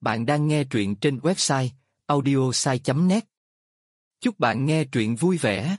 Bạn đang nghe truyện trên website audiosai.net. Chúc bạn nghe truyện vui vẻ.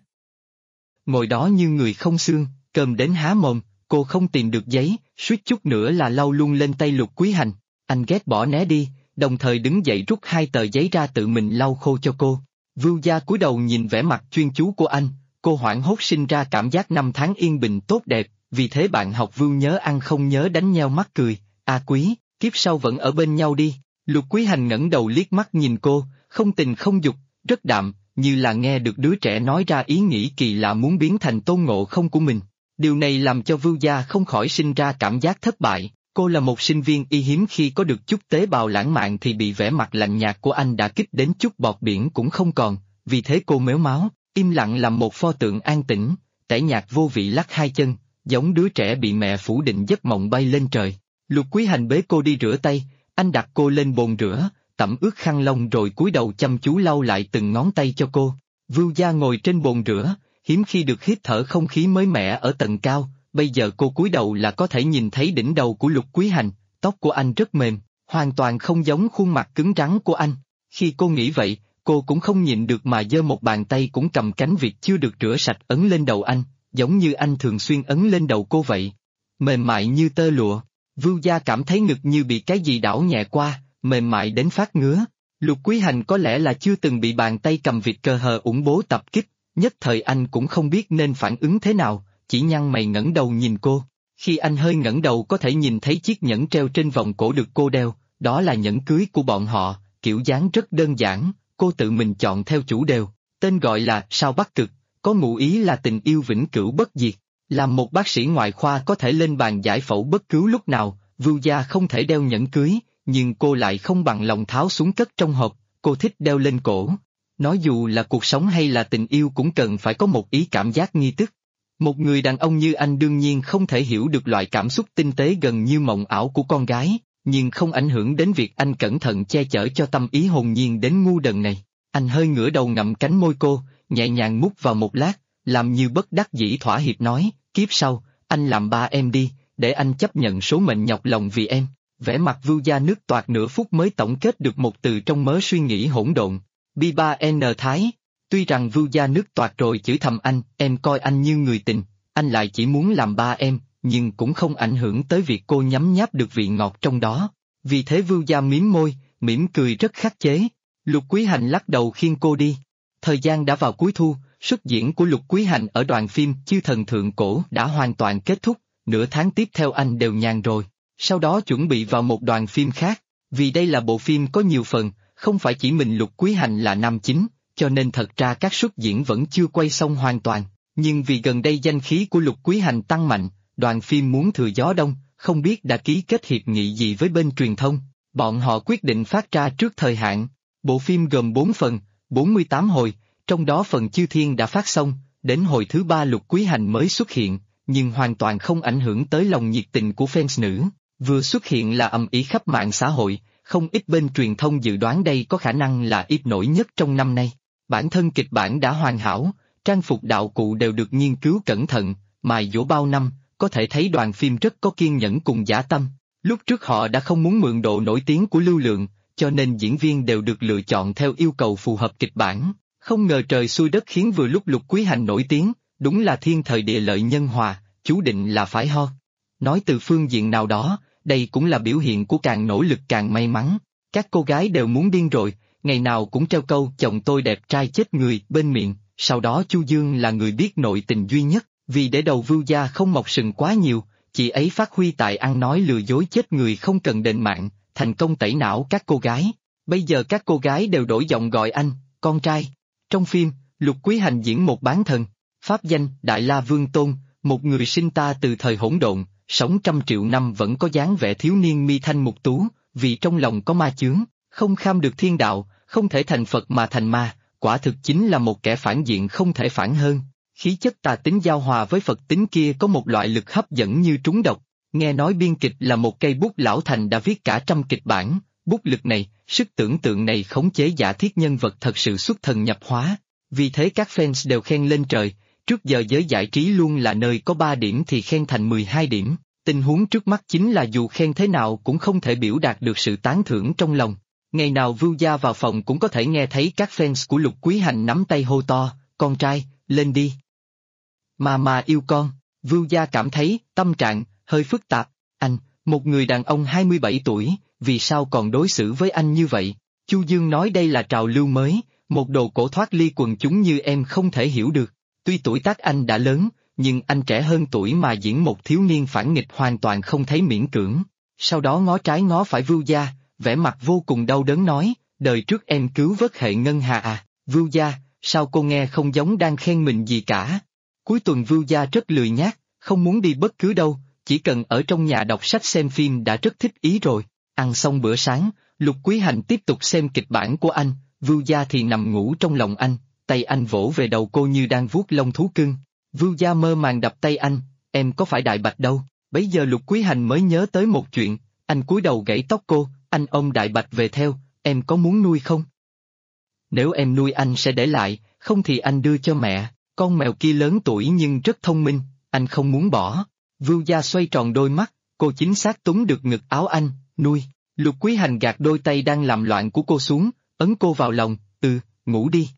Ngồi đó như người không xương, cơm đến há mồm, cô không tìm được giấy, suýt chút nữa là lau luôn lên tay Lục Quý Hành. Anh ghét bỏ né đi, đồng thời đứng dậy rút 2 tờ giấy ra tự mình lau khô cho cô. Vưu Gia cúi đầu nhìn vẻ mặt chuyên chú của anh, cô hoảng hốt sinh ra cảm giác 5 tháng yên bình tốt đẹp, vì thế bạn học Vưu nhớ ăn không nhớ đánh nheo mắt cười. Quý, kiếp sau vẫn ở bên nhau đi. Lục Quý Hành ngẩng đầu liếc mắt nhìn cô, không tình không dục, rất đạm, như là nghe được đứa trẻ nói ra ý nghĩ kỳ lạ muốn biến thành Tôn Ngộ Không của mình. Điều này làm cho Vưu Gia không khỏi sinh ra cảm giác thất bại. Cô là một sinh viên y hiếm khi có được chút tế bào lãng mạn thì bị vẻ mặt lạnh nhạt của anh đã kích đến chút bọt biển cũng không còn, vì thế cô mếu máo, im lặng làm một pho tượng an tĩnh, tẻ nhạt vô vị lắc 2 chân, giống đứa trẻ bị mẹ phủ định giấc mộng bay lên trời. Lục Quý Hành bế cô đi rửa tay, anh đặt cô lên bồn rửa, tẩm ướt khăn lông rồi cúi đầu chăm chú lau lại từng ngón tay cho cô. Vưu Gia ngồi trên bồn rửa, hiếm khi được hít thở không khí mới mẻ ở tầng cao, bây giờ cô cúi đầu là có thể nhìn thấy đỉnh đầu của Lục Quý Hành, tóc của anh rất mềm, hoàn toàn không giống khuôn mặt cứng rắn của anh. Khi cô nghĩ vậy, cô cũng không nhịn được mà giơ một bàn tay cũng cầm cánh vịt chưa được rửa sạch ấn lên đầu anh, giống như anh thường xuyên ấn lên đầu cô vậy. Mềm mại như tơ lụa. Vưu Gia cảm thấy ngực như bị cái gì đảo nhẹ qua, mềm mại đến phát ngứa. Lục Quý Hành có lẽ là chưa từng bị bàn tay cầm vịt cờ hờ ủng bố tập kích, nhất thời anh cũng không biết nên phản ứng thế nào, chỉ nhăn mày ngẩng đầu nhìn cô. Khi anh hơi ngẩng đầu có thể nhìn thấy chiếc nhẫn treo trên vòng cổ được cô đeo, đó là nhẫn cưới của bọn họ, kiểu dáng rất đơn giản, cô tự mình chọn theo chủ đều, tên gọi là Sao Bắc Cực, có ngụ ý là tình yêu vĩnh cửu bất diệt. Làm một bác sĩ ngoại khoa có thể lên bàn giải phẫu bất cứ lúc nào, Vưu Gia không thể đeo nhẫn cưới, nhưng cô lại không bằng lòng tháo xuống cất trong hộp, cô thích đeo lên cổ. Nói dù là cuộc sống hay là tình yêu cũng cần phải có một ý cảm giác nghi thức. Một người đàn ông như anh đương nhiên không thể hiểu được loại cảm xúc tinh tế gần như mộng ảo của con gái, nhưng không ảnh hưởng đến việc anh cẩn thận che chở cho tâm ý hồn nhiên đến ngu đần này. Anh hơi ngửa đầu ngậm cánh môi cô, nhẹ nhàng mút vào một lát, làm như bất đắc dĩ thỏa hiệp nói, kiếp sau, anh làm ba em đi, để anh chấp nhận số mệnh nhọc lòng vì em. Vẻ mặt Vưu Gia nước toạc nửa phút mới tổng kết được một từ trong mớ suy nghĩ hỗn độn. Bi-ba-N Thái. Tuy rằng Vưu Gia nước toạc rồi chửi thầm anh, em coi anh như người tình, anh lại chỉ muốn làm ba em, nhưng cũng không ảnh hưởng tới việc cô nhấm nháp được vị ngọt trong đó. Vì thế Vưu Gia mím môi, mỉm cười rất khắc chế. Lục Quý Hành lắc đầu khiêng cô đi. Thời gian đã vào cuối thu, xuất diễn của Lục Quý Hành ở đoàn phim Chư Thần Thượng Cổ đã hoàn toàn kết thúc, nửa tháng tiếp theo anh đều nhàn rồi, sau đó chuẩn bị vào một đoàn phim khác, vì đây là bộ phim có nhiều phần, không phải chỉ mình Lục Quý Hành là nam chính, cho nên thật ra các xuất diễn vẫn chưa quay xong hoàn toàn, nhưng vì gần đây danh khí của Lục Quý Hành tăng mạnh, đoàn phim muốn thừa gió đông, không biết đã ký kết hiệp nghị gì với bên truyền thông, bọn họ quyết định phát ra trước thời hạn. Bộ phim gồm 4 phần, 48 hồi, trong đó phần Chư Thiên đã phát xong, đến hồi thứ 3 Lục Quý Hành mới xuất hiện, nhưng hoàn toàn không ảnh hưởng tới lòng nhiệt tình của fans nữ. Vừa xuất hiện là ầm ĩ khắp mạng xã hội, không ít bên truyền thông dự đoán đây có khả năng là ít nổi nhất trong năm nay. Bản thân kịch bản đã hoàn hảo, trang phục đạo cụ đều được nghiên cứu cẩn thận, mài dỗ bao năm, có thể thấy đoàn phim rất có kiên nhẫn cùng dã tâm. Lúc trước họ đã không muốn mượn độ nổi tiếng của Lưu Lượng, cho nên diễn viên đều được lựa chọn theo yêu cầu phù hợp kịch bản. Không ngờ trời xui đất khiến vừa lúc Lục Quý Hành nổi tiếng, đúng là thiên thời địa lợi nhân hòa, chú định là phải ho. Nói từ phương diện nào đó, đây cũng là biểu hiện của càng nỗ lực càng may mắn. Các cô gái đều muốn điên rồi, ngày nào cũng treo câu chồng tôi đẹp trai chết người bên miệng, sau đó Chu Dương là người biết nội tình duy nhất, vì để đầu Vưu Gia không mọc sừng quá nhiều, chị ấy phát huy tài ăn nói lừa dối chết người không cần đền mạng, thành công tẩy não các cô gái. Bây giờ các cô gái đều đổi giọng gọi anh, con trai. Trong phim, Lục Quý Hành diễn một bán thần, pháp danh Đại La Vương Tôn, một người sinh ta từ thời hỗn độn, sống trăm triệu năm vẫn có dáng vẻ thiếu niên mi thanh mục tú, vì trong lòng có ma chướng, không kham được thiên đạo, không thể thành Phật mà thành ma, quả thực chính là một kẻ phản diện không thể phản hơn. Khí chất tà tính giao hòa với Phật tính kia có một loại lực hấp dẫn như trúng độc. Nghe nói biên kịch là một cây bút lão thành đã viết cả trăm kịch bản, bút lực này, sức tưởng tượng này khống chế giả thiết nhân vật thật sự xuất thần nhập hóa. Vì thế các fans đều khen lên trời, trước giờ giới giải trí luôn là nơi có 3 điểm thì khen thành 12 điểm. Tình huống trước mắt chính là dù khen thế nào cũng không thể biểu đạt được sự tán thưởng trong lòng. Ngày nào Vưu Gia vào phòng cũng có thể nghe thấy các fans của Lục Quý Hành nắm tay hô to, con trai, lên đi. Mà yêu con, Vưu Gia cảm thấy tâm trạng hơi phức tạp, anh, một người đàn ông 27 tuổi, vì sao còn đối xử với anh như vậy? Chu Dương nói đây là trào lưu mới, một đồ cổ thoát ly quần chúng như em không thể hiểu được. Tuy tuổi tác anh đã lớn, nhưng anh trẻ hơn tuổi mà diễn một thiếu niên phản nghịch hoàn toàn không thấy miễn cưỡng. Sau đó ngó trái ngó phải Vưu Gia, vẻ mặt vô cùng đau đớn nói, đời trước em cứu vớt hệ ngân hà à, Vưu Gia, sao cô nghe không giống đang khen mình gì cả. Cuối tuần Vưu Gia rất lười nhác, không muốn đi bất cứ đâu, chỉ cần ở trong nhà đọc sách xem phim đã rất thích ý rồi. Ăn xong bữa sáng, Lục Quý Hành tiếp tục xem kịch bản của anh, Vưu Gia thì nằm ngủ trong lòng anh, tay anh vỗ về đầu cô như đang vuốt lông thú cưng. Vưu Gia mơ màng đập tay anh, em có phải Đại Bạch đâu, bấy giờ Lục Quý Hành mới nhớ tới một chuyện, anh cúi đầu gãy tóc cô, anh ôm Đại Bạch về theo, em có muốn nuôi không? Nếu em nuôi anh sẽ để lại, không thì anh đưa cho mẹ, con mèo kia lớn tuổi nhưng rất thông minh, anh không muốn bỏ. Vưu Gia xoay tròn đôi mắt, cô chính xác túm được ngực áo anh, nuôi. Lục Quý Hành gạt đôi tay đang làm loạn của cô xuống, ấn cô vào lòng, ngủ đi.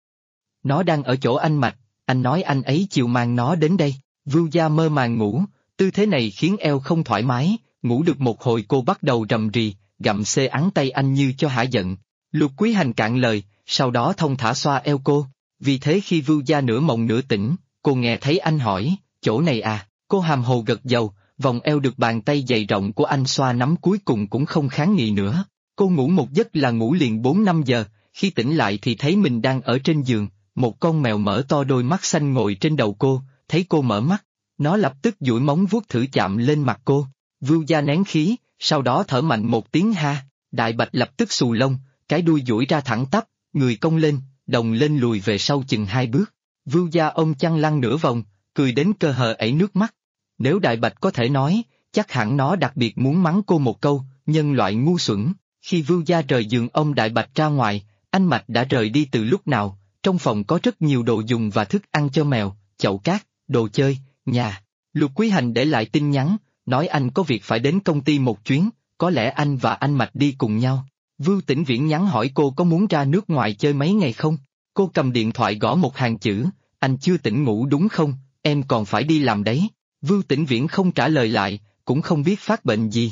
Nó đang ở chỗ anh Mạch, anh nói anh ấy chiều mang nó đến đây. Vưu Gia mơ màng ngủ, tư thế này khiến eo không thoải mái, ngủ được một hồi cô bắt đầu rầm rì, gặm xê ắng tay anh như cho hả giận. Lục Quý Hành cạn lời, sau đó thông thả xoa eo cô, vì thế khi Vưu Gia nửa mộng nửa tỉnh, cô nghe thấy anh hỏi, chỗ này à, cô hàm hồ gật dầu, vòng eo được bàn tay dày rộng của anh xoa nắm cuối cùng cũng không kháng nghị nữa. Cô ngủ một giấc là ngủ liền 4-5 giờ, khi tỉnh lại thì thấy mình đang ở trên giường, một con mèo mở to đôi mắt xanh ngồi trên đầu cô, thấy cô mở mắt, nó lập tức duỗi móng vuốt thử chạm lên mặt cô. Vưu Gia nén khí, sau đó thở mạnh một tiếng ha, Đại Bạch lập tức xù lông, cái đuôi duỗi ra thẳng tắp, người cong lên, đồng lên lùi về sau chừng 2 bước. Vưu Gia ôm chăn lăn nửa vòng, cười đến cơ hờ ảy nước mắt. Nếu Đại Bạch có thể nói, chắc hẳn nó đặc biệt muốn mắng cô một câu, nhân loại ngu xuẩn. Khi Vưu Gia rời giường ôm Đại Bạch ra ngoài, anh Mạch đã rời đi từ lúc nào, trong phòng có rất nhiều đồ dùng và thức ăn cho mèo, chậu cát, đồ chơi, nhà. Lục Quý Hành để lại tin nhắn, nói anh có việc phải đến công ty một chuyến, có lẽ anh và anh Mạch đi cùng nhau. Vưu Tĩnh Viễn nhắn hỏi cô có muốn ra nước ngoài chơi mấy ngày không? Cô cầm điện thoại gõ một hàng chữ, anh chưa tỉnh ngủ đúng không, em còn phải đi làm đấy. Vưu Tĩnh Viễn không trả lời lại, cũng không biết phát bệnh gì.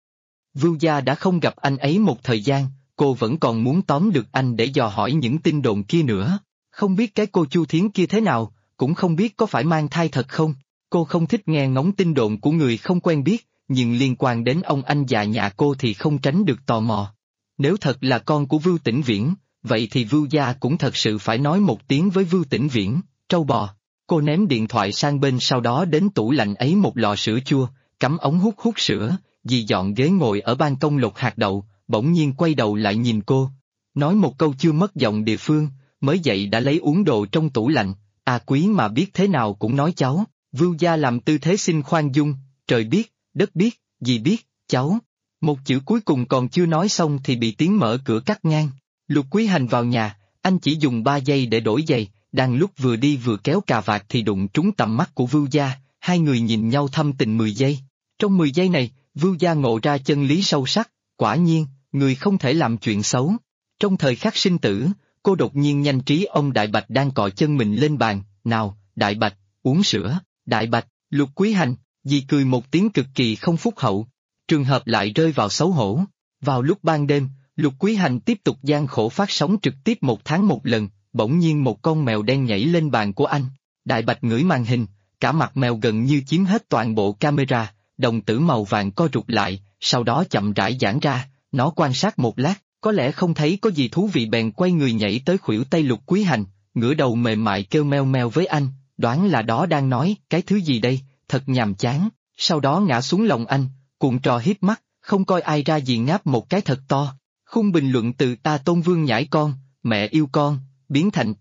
Vưu Gia đã không gặp anh ấy một thời gian, cô vẫn còn muốn tóm được anh để dò hỏi những tin đồn kia nữa. Không biết cái cô Chu Thiến kia thế nào, cũng không biết có phải mang thai thật không. Cô không thích nghe ngóng tin đồn của người không quen biết, nhưng liên quan đến ông anh già nhà cô thì không tránh được tò mò. Nếu thật là con của Vưu Tĩnh Viễn, vậy thì Vưu Gia cũng thật sự phải nói một tiếng với Vưu Tĩnh Viễn, trâu bò. Cô ném điện thoại sang bên sau đó đến tủ lạnh ấy một lọ sữa chua, cắm ống hút sữa, dì dọn ghế ngồi ở ban công lột hạt đậu, bỗng nhiên quay đầu lại nhìn cô. Nói một câu chưa mất giọng địa phương, mới dậy đã lấy uống đồ trong tủ lạnh, Quý mà biết thế nào cũng nói cháu. Vưu Gia làm tư thế xin khoan dung, trời biết, đất biết, dì biết, cháu. Một chữ cuối cùng còn chưa nói xong thì bị tiếng mở cửa cắt ngang. Lục Quý Hành vào nhà, anh chỉ dùng 3 giây để đổi giày, đang lúc vừa đi vừa kéo cà vạt thì đụng trúng tầm mắt của Vưu Gia, hai người nhìn nhau thâm tình 10 giây. Trong 10 giây này, Vưu Gia ngộ ra chân lý sâu sắc, quả nhiên, người không thể làm chuyện xấu. Trong thời khắc sinh tử, cô đột nhiên nhanh trí ông Đại Bạch đang cọ chân mình lên bàn, nào, Đại Bạch, uống sữa, Đại Bạch, Lục Quý Hành, dì cười một tiếng cực kỳ không phúc hậu. Trường hợp lại rơi vào xấu hổ. Vào lúc ban đêm, Lục Quý Hành tiếp tục gian khổ phát sóng trực tiếp 1 tháng một lần, bỗng nhiên một con mèo đen nhảy lên bàn của anh. Đại Bạch ngửi màn hình, cả mặt mèo gần như chiếm hết toàn bộ camera, đồng tử màu vàng co rụt lại, sau đó chậm rãi giãn ra, nó quan sát một lát, có lẽ không thấy có gì thú vị bèn quay người nhảy tới khuỷu tay Lục Quý Hành, ngửa đầu mềm mại kêu meo meo với anh, đoán là đó đang nói, cái thứ gì đây, thật nhàm chán, sau đó ngã xuống lòng anh, cuộn trò hiếp mắt, không coi ai ra gì ngáp một cái thật to. Khung bình luận từ Tôn Vương nhảy con, mẹ yêu con, biến thành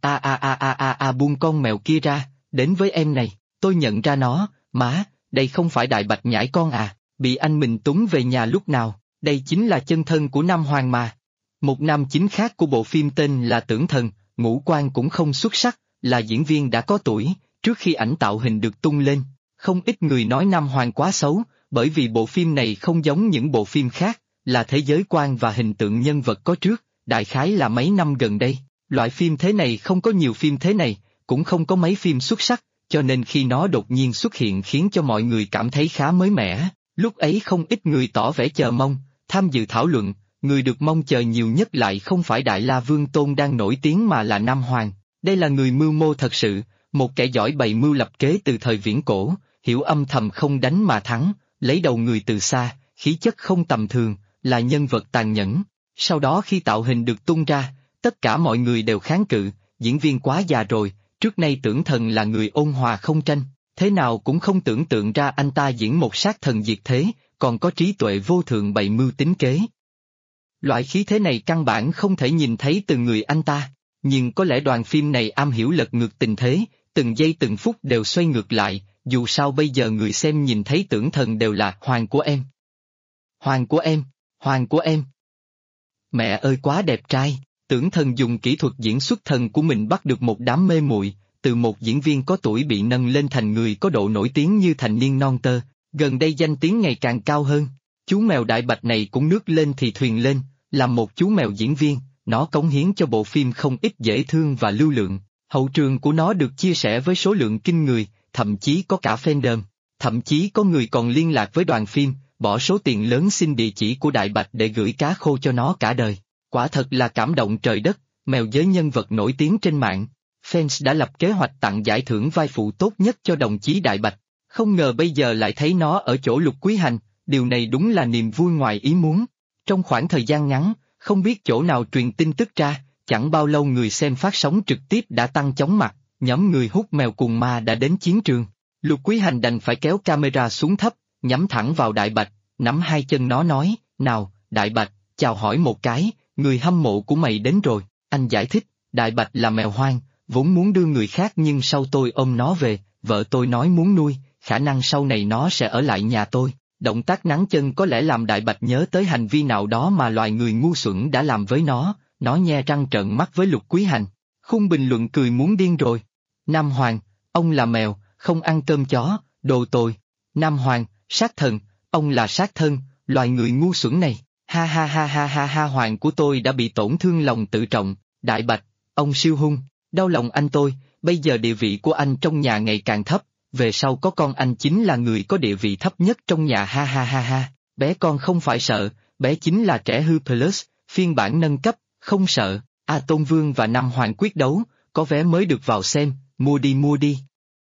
buông con mèo kia ra, đến với em này, tôi nhận ra nó, má, đây không phải Đại Bạch nhảy con à, bị anh mình túng về nhà lúc nào, đây chính là chân thân của Nam Hoàng mà. Một nam chính khác của bộ phim tên là Tưởng Thần, ngũ quan cũng không xuất sắc, là diễn viên đã có tuổi, trước khi ảnh tạo hình được tung lên, không ít người nói Nam Hoàng quá xấu, bởi vì bộ phim này không giống những bộ phim khác, là thế giới quan và hình tượng nhân vật có trước, đại khái là mấy năm gần đây. Loại phim thế này không có nhiều phim thế này, cũng không có mấy phim xuất sắc, cho nên khi nó đột nhiên xuất hiện khiến cho mọi người cảm thấy khá mới mẻ. Lúc ấy không ít người tỏ vẻ chờ mong, tham dự thảo luận, người được mong chờ nhiều nhất lại không phải Đại La Vương Tôn đang nổi tiếng mà là Nam Hoàng. Đây là người mưu mô thật sự, một kẻ giỏi bày mưu lập kế từ thời viễn cổ, hiểu âm thầm không đánh mà thắng, lấy đầu người từ xa, khí chất không tầm thường, là nhân vật tàn nhẫn. Sau đó khi tạo hình được tung ra, tất cả mọi người đều kháng cự, diễn viên quá già rồi, trước nay tưởng thần là người ôn hòa không tranh, thế nào cũng không tưởng tượng ra anh ta diễn một sát thần diệt thế, còn có trí tuệ vô thượng bày mưu tính kế. Loại khí thế này căn bản không thể nhìn thấy từ người anh ta, nhưng có lẽ đoàn phim này am hiểu lật ngược tình thế, từng giây từng phút đều xoay ngược lại, dù sao bây giờ người xem nhìn thấy tưởng thần đều là hoàng của em. Hoàng của em, hoàng của em. Mẹ ơi quá đẹp trai, tưởng thần dùng kỹ thuật diễn xuất thần của mình bắt được một đám mê muội, từ một diễn viên có tuổi bị nâng lên thành người có độ nổi tiếng như thành niên non tơ, gần đây danh tiếng ngày càng cao hơn. Chú mèo đại bạch này cũng nước lên thì thuyền lên, làm một chú mèo diễn viên, nó cống hiến cho bộ phim không ít dễ thương và lưu lượng, hậu trường của nó được chia sẻ với số lượng kinh người, thậm chí có cả fandom, thậm chí có người còn liên lạc với đoàn phim, bỏ số tiền lớn xin địa chỉ của đại bạch để gửi cá khô cho nó cả đời. Quả thật là cảm động trời đất, mèo giới nhân vật nổi tiếng trên mạng. Fans đã lập kế hoạch tặng giải thưởng vai phụ tốt nhất cho đồng chí Đại Bạch, không ngờ bây giờ lại thấy nó ở chỗ Lục Quý Hành, điều này đúng là niềm vui ngoài ý muốn. Trong khoảng thời gian ngắn, không biết chỗ nào truyền tin tức ra, chẳng bao lâu người xem phát sóng trực tiếp đã tăng chóng mặt, nhóm người hút mèo cùng ma đã đến chiến trường. Lục Quý Hành đành phải kéo camera xuống thấp, nhắm thẳng vào Đại Bạch, nắm hai chân nó nói, nào, Đại Bạch, chào hỏi một cái, người hâm mộ của mày đến rồi. Anh giải thích, Đại Bạch là mèo hoang, vốn muốn đưa người khác nhưng sau tôi ôm nó về, vợ tôi nói muốn nuôi, khả năng sau này nó sẽ ở lại nhà tôi. Động tác nắn chân có lẽ làm Đại Bạch nhớ tới hành vi nào đó mà loài người ngu xuẩn đã làm với nó nhe răng trợn mắt với Lục Quý Hành. Khung bình luận cười muốn điên rồi. Nam Hoàng, ông là mèo, không ăn cơm chó, đồ tồi. Nam Hoàng, sát thần, ông là sát thân, loài người ngu xuẩn này. Ha ha ha ha ha ha, hoàng của tôi đã bị tổn thương lòng tự trọng. Đại Bạch, ông siêu hung, đau lòng anh tôi, bây giờ địa vị của anh trong nhà ngày càng thấp, về sau có con anh chính là người có địa vị thấp nhất trong nhà ha ha ha ha. Bé con không phải sợ, bé chính là trẻ hư plus, phiên bản nâng cấp, không sợ. A Tôn Vương và Nam Hoàng quyết đấu, có vé mới được vào xem, mua đi mua đi.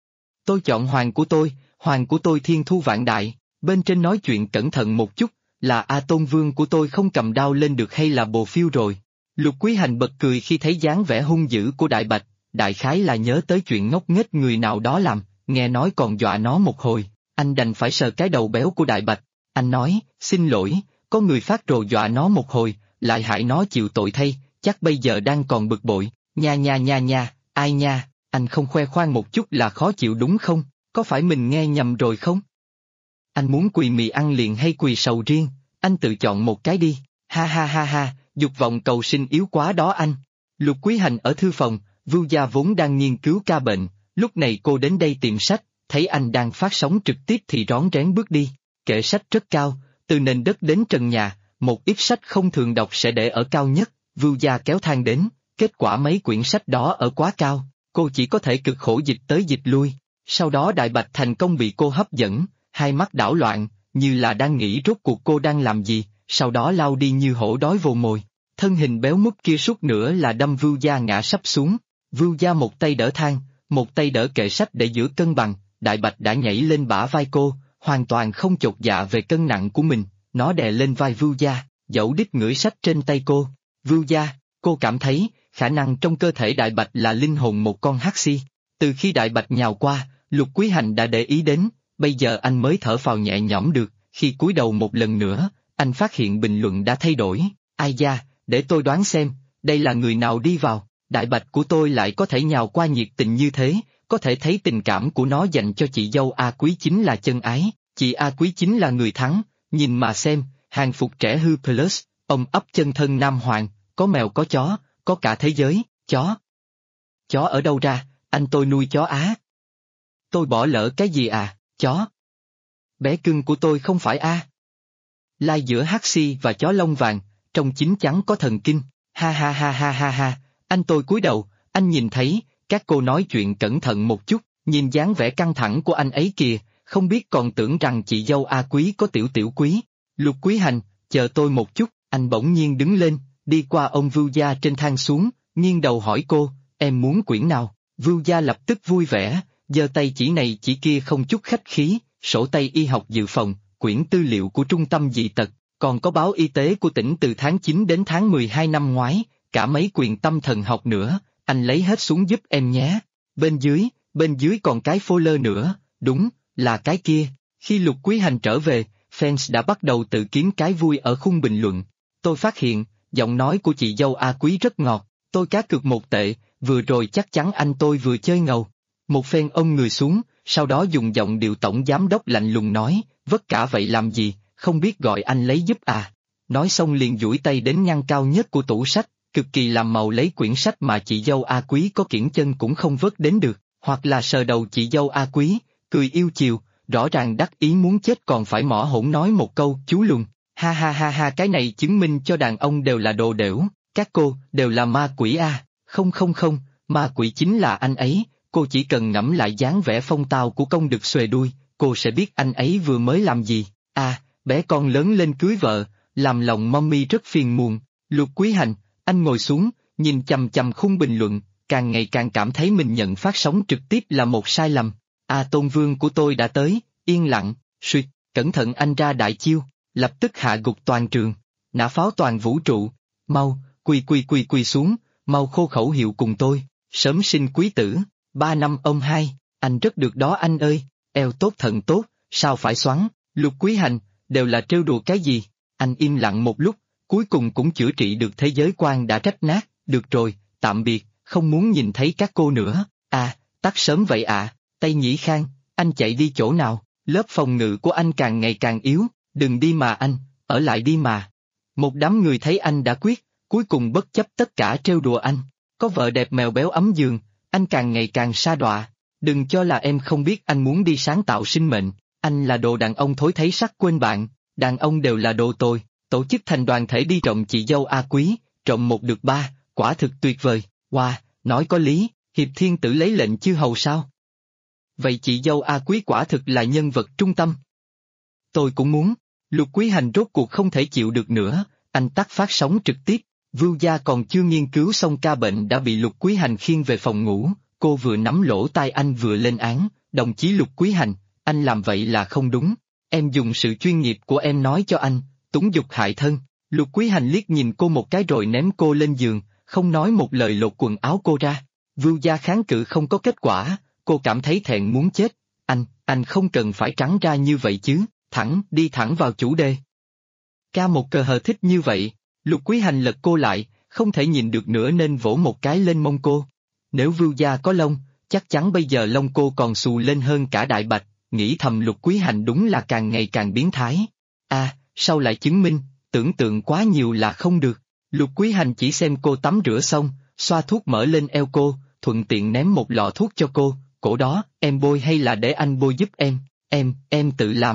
Tôi chọn hoàng của tôi thiên thu vạn đại, bên trên nói chuyện cẩn thận một chút, là A Tôn Vương của tôi không cầm đao lên được hay là bồ phiêu rồi. Lục Quý Hành bật cười khi thấy dáng vẻ hung dữ của Đại Bạch, đại khái là nhớ tới chuyện ngốc nghếch người nào đó làm, nghe nói còn dọa nó một hồi, anh đành phải sờ cái đầu béo của Đại Bạch, anh nói, xin lỗi, có người phát rồ dọa nó một hồi, lại hại nó chịu tội thay, chắc bây giờ đang còn bực bội, nha, ai nha, anh không khoe khoang một chút là khó chịu đúng không, có phải mình nghe nhầm rồi không? Anh muốn quỳ mì ăn liền hay quỳ sầu riêng, anh tự chọn một cái đi, ha ha ha ha, dục vọng cầu sinh yếu quá đó anh. Lục Quý Hành ở thư phòng, Vưu Gia vốn đang nghiên cứu ca bệnh, lúc này cô đến đây tìm sách, thấy anh đang phát sóng trực tiếp thì rón rén bước đi, kệ sách rất cao, từ nền đất đến trần nhà, một ít sách không thường đọc sẽ để ở cao nhất, Vưu Gia kéo thang đến, kết quả mấy quyển sách đó ở quá cao, cô chỉ có thể cực khổ dịch tới dịch lui, sau đó Đại Bạch thành công bị cô hấp dẫn, hai mắt đảo loạn, như là đang nghĩ rốt cuộc cô đang làm gì, sau đó lao đi như hổ đói vồ mồi. Thân hình béo múp kia suốt nữa là đâm Vưu Gia ngã sắp xuống, Vưu Gia một tay đỡ thang, một tay đỡ kệ sách để giữ cân bằng, Đại Bạch đã nhảy lên bả vai cô, hoàn toàn không chột dạ về cân nặng của mình, nó đè lên vai Vưu Gia, dẫu đít ngửi sách trên tay cô. Vưu Gia, cô cảm thấy, khả năng trong cơ thể Đại Bạch là linh hồn một con hắc xi. Từ khi Đại Bạch nhào qua, Lục Quý Hành đã để ý đến, bây giờ anh mới thở phào nhẹ nhõm được, khi cúi đầu một lần nữa, anh phát hiện bình luận đã thay đổi, ai da, để tôi đoán xem, đây là người nào đi vào, Đại Bạch của tôi lại có thể nhào qua nhiệt tình như thế, có thể thấy tình cảm của nó dành cho chị dâu A Quý chính là chân ái, chị A Quý chính là người thắng, nhìn mà xem, hàng phục trẻ hư plus, ông ấp chân thân Nam Hoàng, có mèo có chó, có cả thế giới, chó. Chó ở đâu ra, anh tôi nuôi chó á. Tôi bỏ lỡ cái gì à, chó. Bé cưng của tôi không phải a. lai giữa hắc xi và chó lông vàng, trong chín chắn có thần kinh, ha ha ha ha ha ha, anh tôi cúi đầu, anh nhìn thấy, các cô nói chuyện cẩn thận một chút, nhìn dáng vẻ căng thẳng của anh ấy kìa, không biết còn tưởng rằng chị dâu A Quý có tiểu tiểu quý. Lục Quý Hành, chờ tôi một chút, anh bỗng nhiên đứng lên, đi qua ông Vưu Gia trên thang xuống, nghiêng đầu hỏi cô, em muốn quyển nào? Vưu Gia lập tức vui vẻ, giơ tay chỉ này chỉ kia không chút khách khí, sổ tay y học dự phòng, quyển tư liệu của trung tâm dị tật, còn có báo y tế của tỉnh từ tháng 9 đến tháng 12 năm ngoái, cả mấy quyển tâm thần học nữa, anh lấy hết xuống giúp em nhé. Bên dưới còn cái folder nữa, đúng, là cái kia. Khi Lục Quý Hành trở về, fans đã bắt đầu tự kiếm cái vui ở khung bình luận. Tôi phát hiện, giọng nói của chị dâu A Quý rất ngọt, tôi cá cược 1 tệ, vừa rồi chắc chắn anh tôi vừa chơi ngầu. Một phen ông người xuống, sau đó dùng giọng điệu tổng giám đốc lạnh lùng nói, vất cả vậy làm gì, không biết gọi anh lấy giúp à. Nói xong liền duỗi tay đến ngăn cao nhất của tủ sách, cực kỳ làm màu lấy quyển sách mà chị dâu A Quý có kiễng chân cũng không vớt đến được, hoặc là sờ đầu chị dâu A Quý, cười yêu chiều, rõ ràng đắc ý muốn chết còn phải mỏ hỗn nói một câu chú lùn, ha ha ha ha, cái này chứng minh cho đàn ông đều là đồ đểu, các cô đều là ma quỷ à, không, ma quỷ chính là anh ấy, cô chỉ cần ngẫm lại dáng vẻ phong tao của công đực xòe đuôi, cô sẽ biết anh ấy vừa mới làm gì, à, bé con lớn lên cưới vợ, làm lòng mommy rất phiền muộn. Lục Quý Hành, anh ngồi xuống, nhìn chằm chằm khung bình luận, càng ngày càng cảm thấy mình nhận phát sóng trực tiếp là một sai lầm. À, tôn vương của tôi đã tới, yên lặng, suýt, cẩn thận anh ra đại chiêu, lập tức hạ gục toàn trường, nã pháo toàn vũ trụ, mau, quỳ xuống, mau khô khẩu hiệu cùng tôi, sớm sinh quý tử, 3 năm ông hai, anh rất được đó anh ơi, eo tốt thận tốt, sao phải xoắn, Lục Quý Hành, đều là trêu đùa cái gì, anh im lặng một lúc, cuối cùng cũng chữa trị được thế giới quan đã rách nát, được rồi, tạm biệt, không muốn nhìn thấy các cô nữa, à, tắt sớm vậy à, Tây Nhĩ Khang, anh chạy đi chỗ nào, lớp phòng ngự của anh càng ngày càng yếu, đừng đi mà anh, ở lại đi mà. Một đám người thấy anh đã quyết, cuối cùng bất chấp tất cả trêu đùa anh, có vợ đẹp mèo béo ấm giường, anh càng ngày càng sa đọa, đừng cho là em không biết anh muốn đi sáng tạo sinh mệnh, anh là đồ đàn ông thối thấy sắc quên bạn, đàn ông đều là đồ tồi, tổ chức thành đoàn thể đi trộm chị dâu A Quý, trộm 1 được 3, quả thực tuyệt vời, wow, nói có lý, Hiệp Thiên Tử lấy lệnh chư hầu sao? Vậy chị dâu A Quý quả thực là nhân vật trung tâm. Tôi cũng muốn, Lục Quý Hành rốt cuộc không thể chịu được nữa, anh tắt phát sóng trực tiếp, Vưu Gia còn chưa nghiên cứu xong ca bệnh đã bị Lục Quý Hành khiêng về phòng ngủ, cô vừa nắm lỗ tai anh vừa lên án, đồng chí Lục Quý Hành, anh làm vậy là không đúng, em dùng sự chuyên nghiệp của em nói cho anh, túng dục hại thân, Lục Quý Hành liếc nhìn cô một cái rồi ném cô lên giường, không nói một lời lột quần áo cô ra, Vưu Gia kháng cự không có kết quả, cô cảm thấy thẹn muốn chết, anh không cần phải trắng ra như vậy chứ, đi thẳng vào chủ đề. Ca một cờ hờ thích như vậy, Lục Quý Hành lật cô lại, không thể nhìn được nữa nên vỗ một cái lên mông cô. Nếu Vưu Gia có lông, chắc chắn bây giờ lông cô còn xù lên hơn cả đại bạch, nghĩ thầm Lục Quý Hành đúng là càng ngày càng biến thái. À, sao lại chứng minh, tưởng tượng quá nhiều là không được. Lục Quý Hành chỉ xem cô tắm rửa xong, xoa thuốc mỡ lên eo cô, thuận tiện ném một lọ thuốc cho cô, cổ đó, em bôi hay là để anh bôi giúp em, em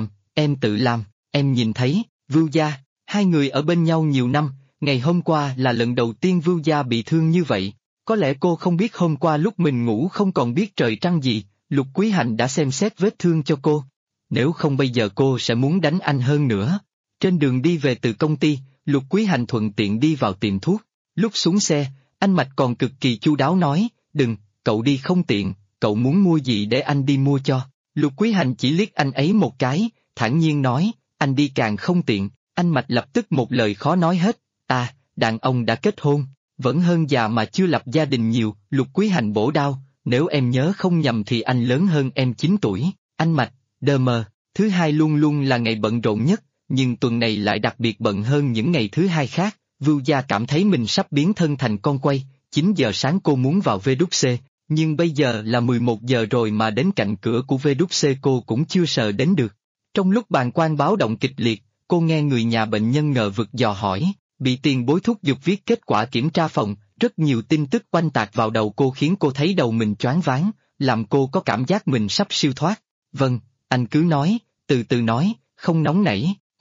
tự làm, em nhìn thấy, Vưu Gia, hai người ở bên nhau nhiều năm, ngày hôm qua là lần đầu tiên Vưu Gia bị thương như vậy, có lẽ cô không biết hôm qua lúc mình ngủ không còn biết trời trăng gì, Lục Quý Hành đã xem xét vết thương cho cô, nếu không bây giờ cô sẽ muốn đánh anh hơn nữa. Trên đường đi về từ công ty, Lục Quý Hành thuận tiện đi vào tiệm thuốc, lúc xuống xe, anh Mạch còn cực kỳ chu đáo nói, đừng, cậu đi không tiện, cậu muốn mua gì để anh đi mua cho. Lục Quý Hành chỉ liếc anh ấy một cái, thản nhiên nói, anh đi càng không tiện, anh Mạch lập tức một lời khó nói hết, à, đàn ông đã kết hôn, vẫn hơn già mà chưa lập gia đình nhiều, Lục Quý Hành bổ đao, nếu em nhớ không nhầm thì anh lớn hơn em 9 tuổi, anh Mạch, đờ mờ, thứ hai luôn luôn là ngày bận rộn nhất, nhưng tuần này lại đặc biệt bận hơn những ngày thứ hai khác, Vưu Gia cảm thấy mình sắp biến thân thành con quay, 9 giờ sáng cô muốn vào VWC, nhưng bây giờ là 11 giờ rồi mà đến cạnh cửa của VWC cô cũng chưa sờ đến được. Trong lúc bàng quang báo động kịch liệt, cô nghe người nhà bệnh nhân ngờ vực dò hỏi, bị tiền bối thúc giục viết kết quả kiểm tra phòng, rất nhiều tin tức oanh tạc vào đầu cô khiến cô thấy đầu mình choáng váng, làm cô có cảm giác mình sắp siêu thoát. Vâng, anh cứ nói, từ từ nói, không nóng nảy,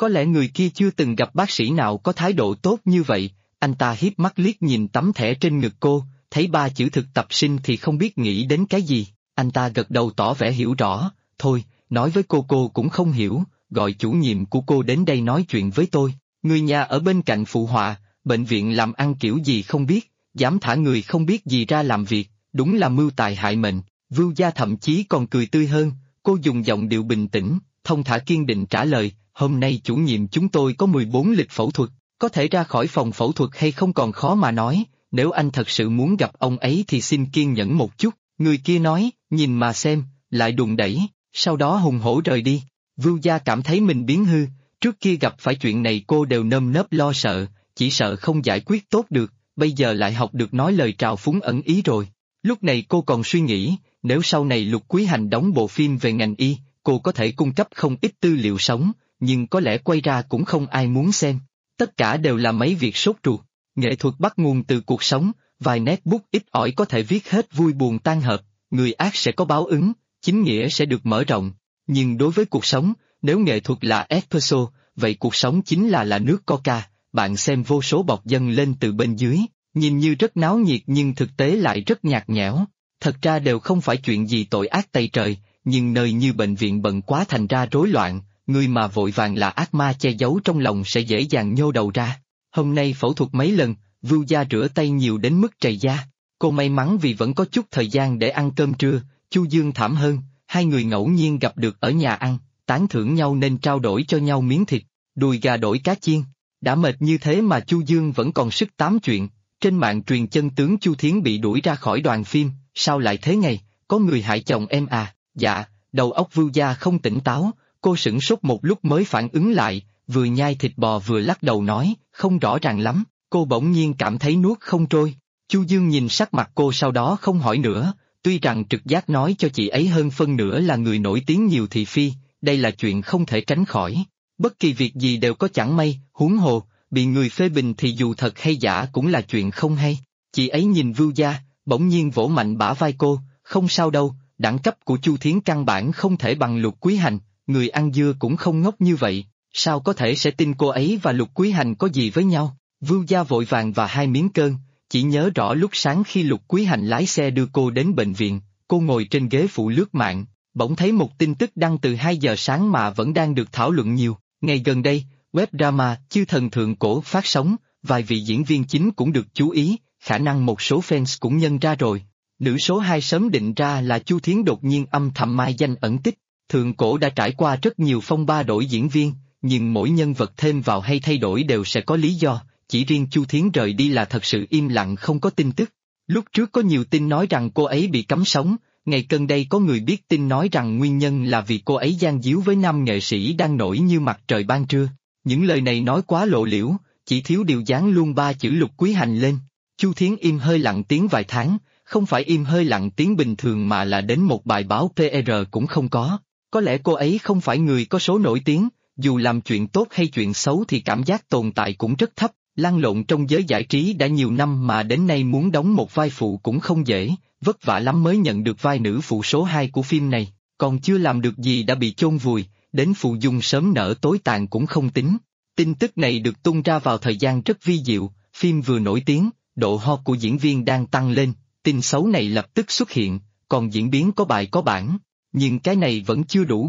Có lẽ người kia chưa từng gặp bác sĩ nào có thái độ tốt như vậy, anh ta hiếp mắt liếc nhìn tấm thẻ trên ngực cô, thấy 3 chữ thực tập sinh thì không biết nghĩ đến cái gì, anh ta gật đầu tỏ vẻ hiểu rõ, thôi, nói với cô cũng không hiểu, gọi chủ nhiệm của cô đến đây nói chuyện với tôi, người nhà ở bên cạnh phụ họa, bệnh viện làm ăn kiểu gì không biết, dám thả người không biết gì ra làm việc, đúng là mưu tài hại mệnh, Vưu Gia thậm chí còn cười tươi hơn, cô dùng giọng điệu bình tĩnh, thông thả kiên định trả lời, hôm nay chủ nhiệm chúng tôi có 14 lịch phẫu thuật, có thể ra khỏi phòng phẫu thuật hay không còn khó mà nói, nếu anh thật sự muốn gặp ông ấy thì xin kiên nhẫn một chút, người kia nói, nhìn mà xem, lại đùn đẩy, sau đó hùng hổ rời đi. Vưu Gia cảm thấy mình biến hư, trước kia gặp phải chuyện này cô đều nơm nớp lo sợ, chỉ sợ không giải quyết tốt được, bây giờ lại học được nói lời trào phúng ẩn ý rồi. Lúc này cô còn suy nghĩ, nếu sau này Lục Quý Hành đóng bộ phim về ngành y, cô có thể cung cấp không ít tư liệu sống, nhưng có lẽ quay ra cũng không ai muốn xem. Tất cả đều là mấy việc sốt ruột. Nghệ thuật bắt nguồn từ cuộc sống, vài nét bút ít ỏi có thể viết hết vui buồn tan hợp, người ác sẽ có báo ứng, chính nghĩa sẽ được mở rộng. Nhưng đối với cuộc sống, nếu nghệ thuật là espresso, vậy cuộc sống chính là nước coca, bạn xem vô số bọt dâng lên từ bên dưới, nhìn như rất náo nhiệt nhưng thực tế lại rất nhạt nhẽo. Thật ra đều không phải chuyện gì tội ác tày trời, nhưng nơi như bệnh viện bận quá thành ra rối loạn, người mà vội vàng là ác ma che giấu trong lòng sẽ dễ dàng nhô đầu ra. Hôm nay phẫu thuật mấy lần, Vưu Gia rửa tay nhiều đến mức trầy da. Cô may mắn vì vẫn có chút thời gian để ăn cơm trưa, Chu Dương thảm hơn, hai người ngẫu nhiên gặp được ở nhà ăn, tán thưởng nhau nên trao đổi cho nhau miếng thịt, đùi gà đổi cá chiên. Đã mệt như thế mà Chu Dương vẫn còn sức tám chuyện, trên mạng truyền chân tướng Chu Thiến bị đuổi ra khỏi đoàn phim, sao lại thế này, có người hại chồng em à, dạ, đầu óc Vưu Gia không tỉnh táo, cô sửng sốt một lúc mới phản ứng lại, vừa nhai thịt bò vừa lắc đầu nói, không rõ ràng lắm, cô bỗng nhiên cảm thấy nuốt không trôi. Chu Dương nhìn sắc mặt cô sau đó không hỏi nữa, tuy rằng trực giác nói cho chị ấy hơn phân nửa là người nổi tiếng nhiều thị phi, đây là chuyện không thể tránh khỏi. Bất kỳ việc gì đều có chẳng may, huống hồ, bị người phê bình thì dù thật hay giả cũng là chuyện không hay. Chị ấy nhìn Vưu Gia, bỗng nhiên vỗ mạnh bả vai cô, không sao đâu, đẳng cấp của Chu Thiến căn bản không thể bằng Lục Quý Hành, người ăn dưa cũng không ngốc như vậy, sao có thể sẽ tin cô ấy và Lục Quý Hành có gì với nhau. Vưu Gia vội vàng và hai miếng cơm, chỉ nhớ rõ lúc sáng khi Lục Quý Hành lái xe đưa cô đến bệnh viện, cô ngồi trên ghế phụ lướt mạng, bỗng thấy một tin tức đăng từ 2 giờ sáng mà vẫn đang được thảo luận nhiều. Ngày gần đây, web drama Chư Thần Thượng Cổ phát sóng, vài vị diễn viên chính cũng được chú ý, khả năng một số fans cũng nhận ra rồi. Nữ số 2 sớm định ra là Chu Thiến đột nhiên âm thầm mai danh ẩn tích. Thượng Cổ đã trải qua rất nhiều phong ba đổi diễn viên, nhưng mỗi nhân vật thêm vào hay thay đổi đều sẽ có lý do, chỉ riêng Chu Thiến rời đi là thật sự im lặng không có tin tức. Lúc trước có nhiều tin nói rằng cô ấy bị cấm sống, ngày gần đây có người biết tin nói rằng nguyên nhân là vì cô ấy gian díu với nam nghệ sĩ đang nổi như mặt trời ban trưa. Những lời này nói quá lộ liễu, chỉ thiếu điều dán luôn 3 chữ Lục Quý Hành lên. Chu Thiến im hơi lặng tiếng vài tháng, không phải im hơi lặng tiếng bình thường mà là đến một bài báo PR cũng không có. Có lẽ cô ấy không phải người có số nổi tiếng, dù làm chuyện tốt hay chuyện xấu thì cảm giác tồn tại cũng rất thấp, lăn lộn trong giới giải trí đã nhiều năm mà đến nay muốn đóng một vai phụ cũng không dễ, vất vả lắm mới nhận được vai nữ phụ số 2 của phim này, còn chưa làm được gì đã bị chôn vùi, đến phụ dung sớm nở tối tàn cũng không tính. Tin tức này được tung ra vào thời gian rất vi diệu, phim vừa nổi tiếng, độ hot của diễn viên đang tăng lên, tin xấu này lập tức xuất hiện, còn diễn biến có bài có bản. Nhưng cái này vẫn chưa đủ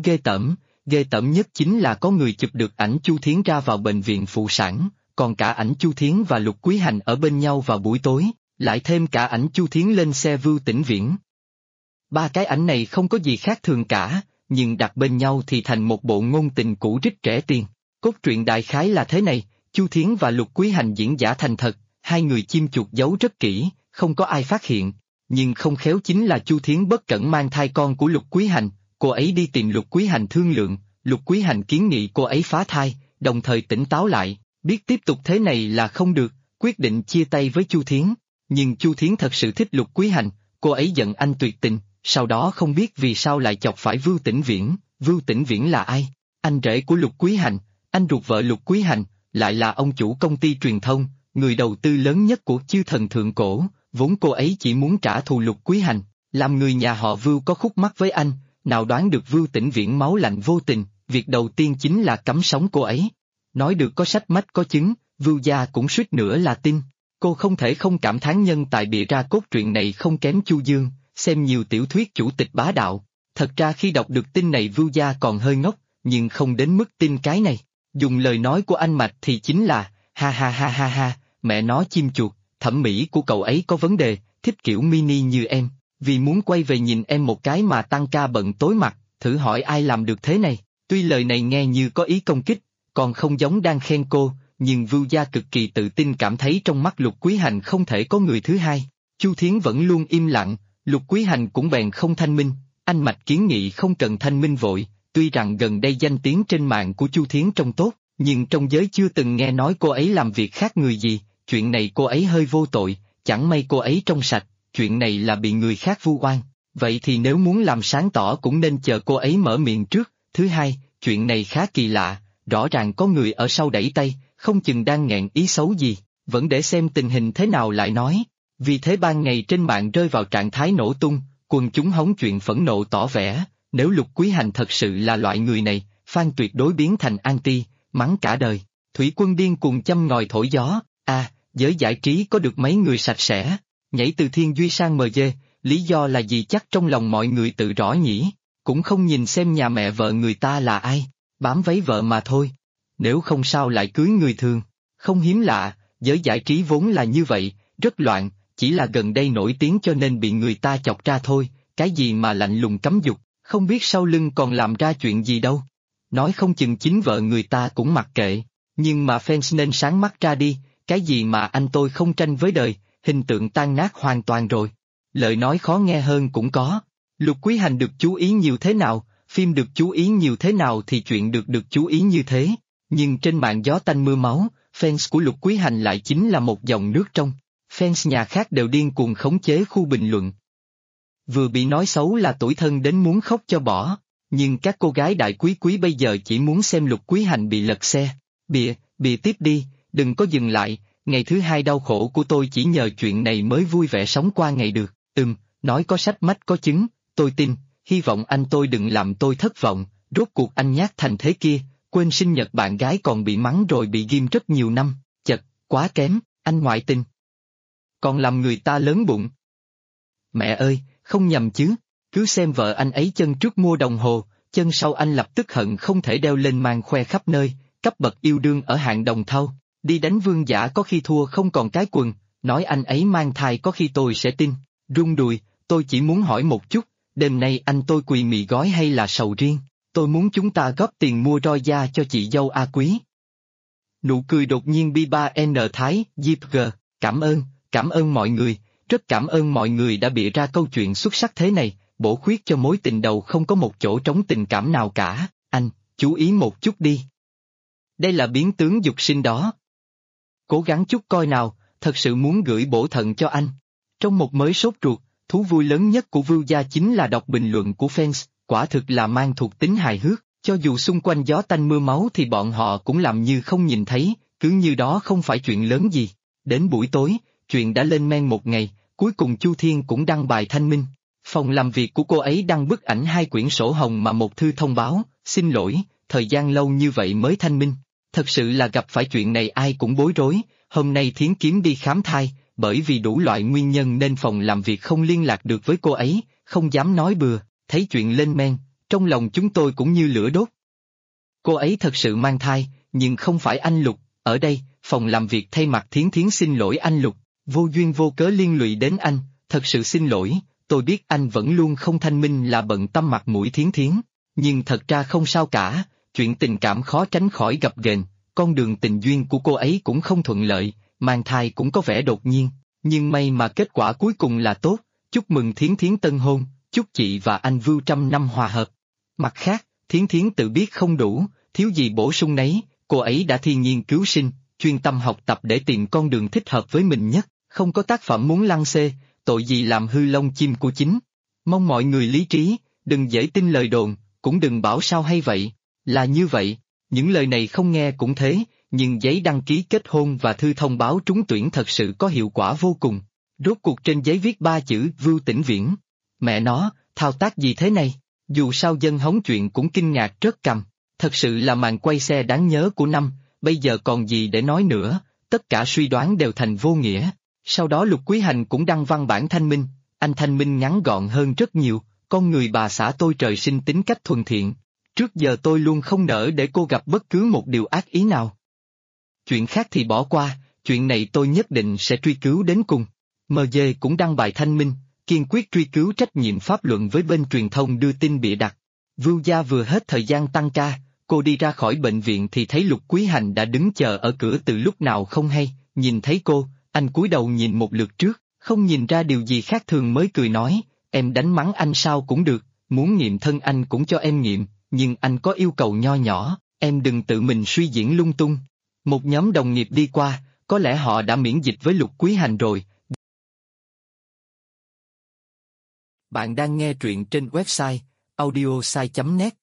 ghê tởm nhất chính là có người chụp được ảnh Chu Thiến ra vào bệnh viện phụ sản, còn cả ảnh Chu Thiến và Lục Quý Hành ở bên nhau vào buổi tối, lại thêm cả ảnh Chu Thiến lên xe Vưu Tĩnh Viễn. 3 cái ảnh này không có gì khác thường cả, nhưng đặt bên nhau thì thành một bộ ngôn tình cũ rích rẻ tiền. Cốt truyện đại khái là thế này, Chu Thiến và Lục Quý Hành diễn giả thành thật, hai người chim chuột giấu rất kỹ, không có ai phát hiện. Nhưng không khéo chính là Chu Thiến bất cẩn mang thai con của Lục Quý Hành, cô ấy đi tìm Lục Quý Hành thương lượng, Lục Quý Hành kiến nghị cô ấy phá thai, đồng thời tỉnh táo lại, biết tiếp tục thế này là không được, quyết định chia tay với Chu Thiến. Nhưng Chu Thiến thật sự thích Lục Quý Hành, cô ấy giận anh tuyệt tình, sau đó không biết vì sao lại chọc phải Vưu Tĩnh Viễn. Vưu Tĩnh Viễn là ai? Anh rể của Lục Quý Hành, anh ruột vợ Lục Quý Hành, lại là ông chủ công ty truyền thông, người đầu tư lớn nhất của Chư Thần Thượng Cổ. Vốn cô ấy chỉ muốn trả thù Lục Quý Hành, làm người nhà họ Vưu có khúc mắc với anh, nào đoán được Vưu Tĩnh Viễn máu lạnh vô tình, việc đầu tiên chính là cấm sống cô ấy. Nói được có sách mách có chứng, Vưu Gia cũng suýt nữa là tin. Cô không thể không cảm thán nhân tài bịa ra cốt truyện này không kém Chu Dương, xem nhiều tiểu thuyết chủ tịch bá đạo. Thật ra khi đọc được tin này Vưu Gia còn hơi ngốc, nhưng không đến mức tin cái này. Dùng lời nói của anh Mạch thì chính là, ha ha ha ha ha, mẹ nó chim chuột, thẩm mỹ của cậu ấy có vấn đề, thích kiểu mini như em, vì muốn quay về nhìn em một cái mà tăng ca bận tối mặt, thử hỏi ai làm được thế này. Tuy lời này nghe như có ý công kích, còn không giống đang khen cô, nhưng Vưu Gia cực kỳ tự tin cảm thấy trong mắt Lục Quý Hành không thể có người thứ hai. Chu Thiến vẫn luôn im lặng, Lục Quý Hành cũng bèn không thanh minh, anh Mạch kiến nghị không cần thanh minh vội, tuy rằng gần đây danh tiếng trên mạng của Chu Thiến trông tốt, nhưng trong giới chưa từng nghe nói cô ấy làm việc khác người gì, chuyện này cô ấy hơi vô tội, chẳng may cô ấy trong sạch, chuyện này là bị người khác vu oan, vậy thì nếu muốn làm sáng tỏ cũng nên chờ cô ấy mở miệng trước. Thứ hai, chuyện này khá kỳ lạ, rõ ràng có người ở sau đẩy tay, không chừng đang nghẹn ý xấu gì, vẫn để xem tình hình thế nào lại nói. Vì thế ban ngày trên mạng rơi vào trạng thái nổ tung, quần chúng hóng chuyện phẫn nộ tỏ vẻ, nếu Lục Quý Hành thật sự là loại người này, Phan tuyệt đối biến thành anti, mắng cả đời. Thủy Quân điên cuồng châm ngòi thổi gió, giới giải trí có được mấy người sạch sẽ, nhảy từ Thiên Duy sang MG, lý do là gì chắc trong lòng mọi người tự rõ nhỉ, cũng không nhìn xem nhà mẹ vợ người ta là ai, bám váy vợ mà thôi. Nếu không sao lại cưới người thường, không hiếm lạ, giới giải trí vốn là như vậy, rất loạn, chỉ là gần đây nổi tiếng cho nên bị người ta chọc ra thôi, cái gì mà lạnh lùng cấm dục, không biết sau lưng còn làm ra chuyện gì đâu. Nói không chừng chính vợ người ta cũng mặc kệ, nhưng mà fans nên sáng mắt ra đi, cái gì mà anh tôi không tranh với đời, hình tượng tan nát hoàn toàn rồi. Lời nói khó nghe hơn cũng có. Lục Quý Hành được chú ý nhiều thế nào, phim được chú ý nhiều thế nào thì chuyện được chú ý như thế. Nhưng trên mạng gió tanh mưa máu, fans của Lục Quý Hành lại chính là một dòng nước trong. Fans nhà khác đều điên cuồng khống chế khu bình luận. Vừa bị nói xấu là tủi thân đến muốn khóc cho bỏ, nhưng các cô gái đại quý quý bây giờ chỉ muốn xem Lục Quý Hành bị lật xe. Bịa tiếp đi, đừng có dừng lại, ngày thứ hai đau khổ của tôi chỉ nhờ chuyện này mới vui vẻ sống qua ngày được. Nói có sách mách có chứng, tôi tin, hy vọng anh tôi đừng làm tôi thất vọng, rốt cuộc anh nhát thành thế kia, quên sinh nhật bạn gái còn bị mắng rồi bị ghim rất nhiều năm, chật, quá kém, anh ngoại tình. Còn làm người ta lớn bụng. Mẹ ơi, không nhầm chứ, cứ xem vợ anh ấy chân trước mua đồng hồ, chân sau anh lập tức hận không thể đeo lên mang khoe khắp nơi, cấp bậc yêu đương ở hạng đồng thau, đi đánh vương giả có khi thua không còn cái quần, nói anh ấy mang thai có khi tôi sẽ tin, rung đùi, tôi chỉ muốn hỏi một chút, đêm nay anh tôi quỳ mì gói hay là sầu riêng, tôi muốn chúng ta góp tiền mua roi da cho chị dâu A Quý. Nụ cười đột nhiên B3N Thái, Diệp G, cảm ơn mọi người, rất cảm ơn mọi người đã bịa ra câu chuyện xuất sắc thế này, bổ khuyết cho mối tình đầu không có một chỗ trống tình cảm nào cả, anh, chú ý một chút đi. Đây là biến tướng dục sinh đó. Cố gắng chút coi nào, thật sự muốn gửi bổ thận cho anh. Trong một mới sốt ruột, thú vui lớn nhất của Vưu Gia chính là đọc bình luận của fans, quả thực là mang thuộc tính hài hước, cho dù xung quanh gió tanh mưa máu thì bọn họ cũng làm như không nhìn thấy, cứ như đó không phải chuyện lớn gì. Đến buổi tối, chuyện đã lên men một ngày, cuối cùng Chu Thiên cũng đăng bài thanh minh. Phòng làm việc của cô ấy đăng bức ảnh 2 quyển sổ hồng mà một thư thông báo, xin lỗi, thời gian lâu như vậy mới thanh minh. Thật sự là gặp phải chuyện này ai cũng bối rối, hôm nay Thiến Kiếm đi khám thai, bởi vì đủ loại nguyên nhân nên phòng làm việc không liên lạc được với cô ấy, không dám nói bừa, thấy chuyện lên men, trong lòng chúng tôi cũng như lửa đốt. Cô ấy thật sự mang thai, nhưng không phải anh Lục, ở đây, phòng làm việc thay mặt Thiến Thiến xin lỗi anh Lục, vô duyên vô cớ liên lụy đến anh, thật sự xin lỗi, tôi biết anh vẫn luôn không thanh minh là bận tâm mặt mũi Thiến Thiến, nhưng thật ra không sao cả, chuyện tình cảm khó tránh khỏi gập ghềnh, con đường tình duyên của cô ấy cũng không thuận lợi, mang thai cũng có vẻ đột nhiên, nhưng may mà kết quả cuối cùng là tốt, chúc mừng Thiến Thiến tân hôn, chúc chị và anh Vưu trăm năm hòa hợp. Mặt khác, Thiến Thiến tự biết không đủ, thiếu gì bổ sung nấy, cô ấy đã thiên nhiên cứu sinh, chuyên tâm học tập để tìm con đường thích hợp với mình nhất, không có tác phẩm muốn lăng xê, tội gì làm hư lông chim của chính. Mong mọi người lý trí, đừng dễ tin lời đồn, cũng đừng bảo sao hay vậy, là như vậy, những lời này không nghe cũng thế, nhưng giấy đăng ký kết hôn và thư thông báo trúng tuyển thật sự có hiệu quả vô cùng. Rốt cuộc trên giấy viết 3 chữ Vưu Tĩnh Viễn. Mẹ nó, thao tác gì thế này? Dù sao dân hóng chuyện cũng kinh ngạc rớt cằm. Thật sự là màn quay xe đáng nhớ của năm, bây giờ còn gì để nói nữa, tất cả suy đoán đều thành vô nghĩa. Sau đó Lục Quý Hành cũng đăng văn bản thanh minh, anh thanh minh ngắn gọn hơn rất nhiều, con người bà xã tôi trời sinh tính cách thuần thiện. Trước giờ tôi luôn không nỡ để cô gặp bất cứ một điều ác ý nào. Chuyện khác thì bỏ qua, chuyện này tôi nhất định sẽ truy cứu đến cùng. MG cũng đăng bài thanh minh, kiên quyết truy cứu trách nhiệm pháp luận với bên truyền thông đưa tin bịa đặt. Vưu Gia vừa hết thời gian tăng ca, cô đi ra khỏi bệnh viện thì thấy Lục Quý Hành đã đứng chờ ở cửa từ lúc nào không hay, nhìn thấy cô, anh cúi đầu nhìn một lượt trước, không nhìn ra điều gì khác thường mới cười nói, em đánh mắng anh sao cũng được, muốn nghiệm thân anh cũng cho em nghiệm, nhưng anh có yêu cầu nho nhỏ, em đừng tự mình suy diễn lung tung. Một nhóm đồng nghiệp đi qua, có lẽ họ đã miễn dịch với Lục Quý Hành rồi. Bạn đang nghe truyện trên website audiosai.net.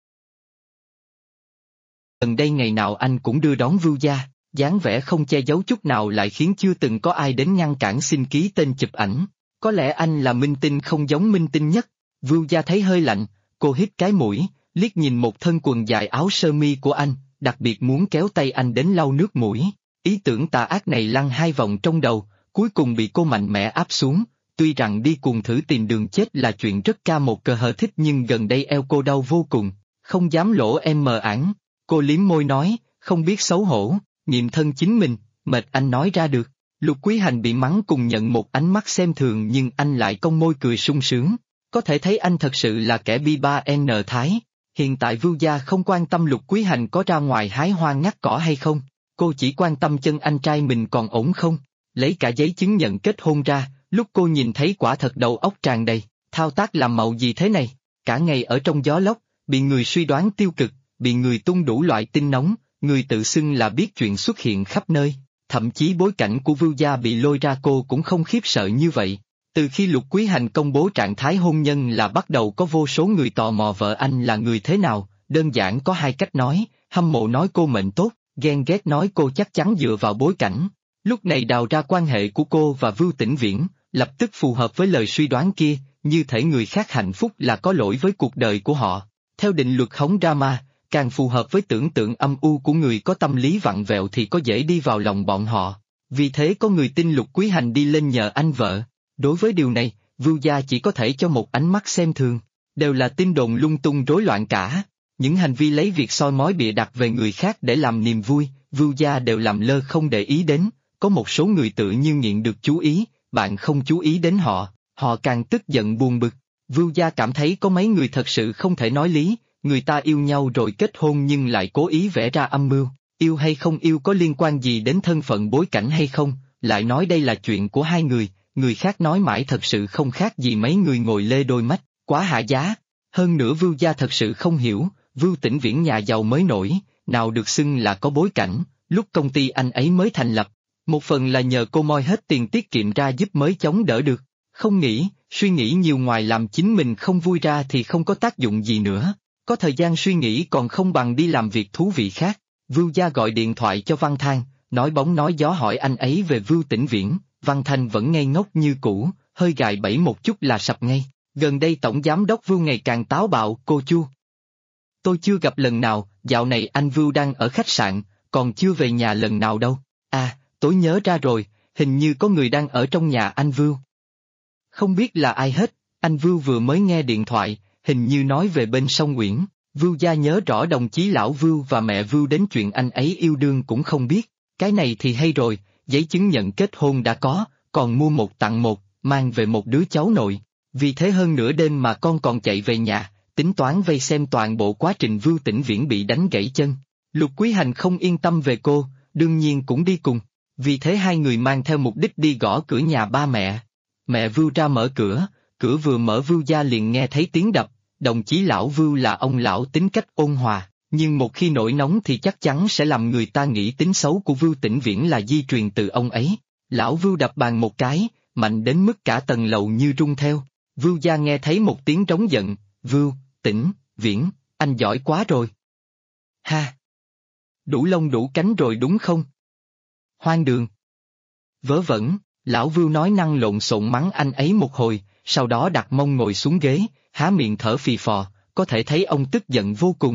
Gần đây ngày nào anh cũng đưa đón Vưu Gia, dáng vẻ không che giấu chút nào lại khiến chưa từng có ai đến ngăn cản xin ký tên chụp ảnh. Có lẽ anh là minh tinh không giống minh tinh nhất. Vưu Gia thấy hơi lạnh, cô hít cái mũi, liếc nhìn một thân quần dài áo sơ mi của anh, đặc biệt muốn kéo tay anh đến lau nước mũi. Ý tưởng tà ác này lăn 2 vòng trong đầu, cuối cùng bị cô mạnh mẽ áp xuống. Tuy rằng đi cùng thử tìm đường chết là chuyện rất ca một cờ hờ thích nhưng gần đây eo cô đau vô cùng, không dám lỗ em mờ ảng. Cô liếm môi nói, không biết xấu hổ, nghiệm thân chính mình, mệt anh nói ra được. Lục Quý Hành bị mắng cùng nhận một ánh mắt xem thường nhưng anh lại cong môi cười sung sướng. Có thể thấy anh thật sự là kẻ bi ba n thái. Hiện tại Vưu Gia không quan tâm Lục Quý Hành có ra ngoài hái hoa ngắt cỏ hay không, cô chỉ quan tâm chân anh trai mình còn ổn không. Lấy cả giấy chứng nhận kết hôn ra, lúc cô nhìn thấy quả thật đầu óc tràn đầy, thao tác làm màu gì thế này, cả ngày ở trong gió lốc, bị người suy đoán tiêu cực, bị người tung đủ loại tin nóng, người tự xưng là biết chuyện xuất hiện khắp nơi, thậm chí bối cảnh của Vưu Gia bị lôi ra cô cũng không khiếp sợ như vậy. Từ khi Lục Quý Hành công bố trạng thái hôn nhân là bắt đầu có vô số người tò mò vợ anh là người thế nào, đơn giản có 2 cách nói, hâm mộ nói cô mệnh tốt, ghen ghét nói cô chắc chắn dựa vào bối cảnh. Lúc này đào ra quan hệ của cô và Vưu Tĩnh Viễn, lập tức phù hợp với lời suy đoán kia, như thể người khác hạnh phúc là có lỗi với cuộc đời của họ. Theo định luật hống drama, càng phù hợp với tưởng tượng âm u của người có tâm lý vặn vẹo thì có dễ đi vào lòng bọn họ. Vì thế có người tin Lục Quý Hành đi lên nhờ anh vợ. Đối với điều này, Vưu Gia chỉ có thể cho một ánh mắt xem thường. Đều là tin đồn lung tung rối loạn cả. Những hành vi lấy việc soi mói bịa đặt về người khác để làm niềm vui, Vưu Gia đều làm lơ không để ý đến. Có một số người tự như nghiện được chú ý, bạn không chú ý đến họ, họ càng tức giận buồn bực. Vưu Gia cảm thấy có mấy người thật sự không thể nói lý, người ta yêu nhau rồi kết hôn nhưng lại cố ý vẽ ra âm mưu, yêu hay không yêu có liên quan gì đến thân phận bối cảnh hay không, lại nói đây là chuyện của 2 người khác nói mãi thật sự không khác gì mấy người ngồi lê đôi mắt, quá hạ giá. Hơn nữa Vưu Gia thật sự không hiểu, Vưu Tĩnh Viễn nhà giàu mới nổi, nào được xưng là có bối cảnh, lúc công ty anh ấy mới thành lập. Một phần là nhờ cô moi hết tiền tiết kiệm ra giúp mới chống đỡ được, không nghĩ, suy nghĩ nhiều ngoài làm chính mình không vui ra thì không có tác dụng gì nữa, có thời gian suy nghĩ còn không bằng đi làm việc thú vị khác. Vưu Gia gọi điện thoại cho Văn Thang, nói bóng nói gió hỏi anh ấy về Vưu Tĩnh Viễn, Văn Thanh vẫn ngây ngốc như cũ, hơi gài bẫy một chút là sập ngay. Gần đây tổng giám đốc Vưu ngày càng táo bạo, cô Chu. Tôi chưa gặp lần nào, dạo này anh Vưu đang ở khách sạn, còn chưa về nhà lần nào đâu. À, tôi nhớ ra rồi, hình như có người đang ở trong nhà anh Vưu. Không biết là ai hết, anh Vưu vừa mới nghe điện thoại, hình như nói về bên sông Uyển. Vưu Gia nhớ rõ đồng chí lão Vưu và mẹ Vưu đến chuyện anh ấy yêu đương cũng không biết, cái này thì hay rồi, giấy chứng nhận kết hôn đã có, còn mua 1 tặng 1, mang về một đứa cháu nội. Vì thế hơn nửa đêm mà con còn chạy về nhà, tính toán vây xem toàn bộ quá trình Vưu Tĩnh Viễn bị đánh gãy chân. Lục Quý Hành không yên tâm về cô, đương nhiên cũng đi cùng. Vì thế 2 người mang theo mục đích đi gõ cửa nhà ba mẹ. Mẹ Vưu ra mở cửa, cửa vừa mở Vưu Gia liền nghe thấy tiếng đập. Đồng chí lão Vưu là ông lão tính cách ôn hòa, nhưng một khi nổi nóng thì chắc chắn sẽ làm người ta nghĩ tính xấu của Vưu Tĩnh Viễn là di truyền từ ông ấy. Lão Vưu đập bàn một cái, mạnh đến mức cả tầng lầu như rung theo. Vưu Gia nghe thấy một tiếng trống giận, Vưu, Tĩnh, Viễn, anh giỏi quá rồi. Ha! Đủ lông đủ cánh rồi đúng không? Hoang đường! Vớ vẩn, lão Vưu nói năng lộn xộn mắng anh ấy một hồi, sau đó đặt mông ngồi xuống ghế, há miệng thở phì phò, có thể thấy ông tức giận vô cùng.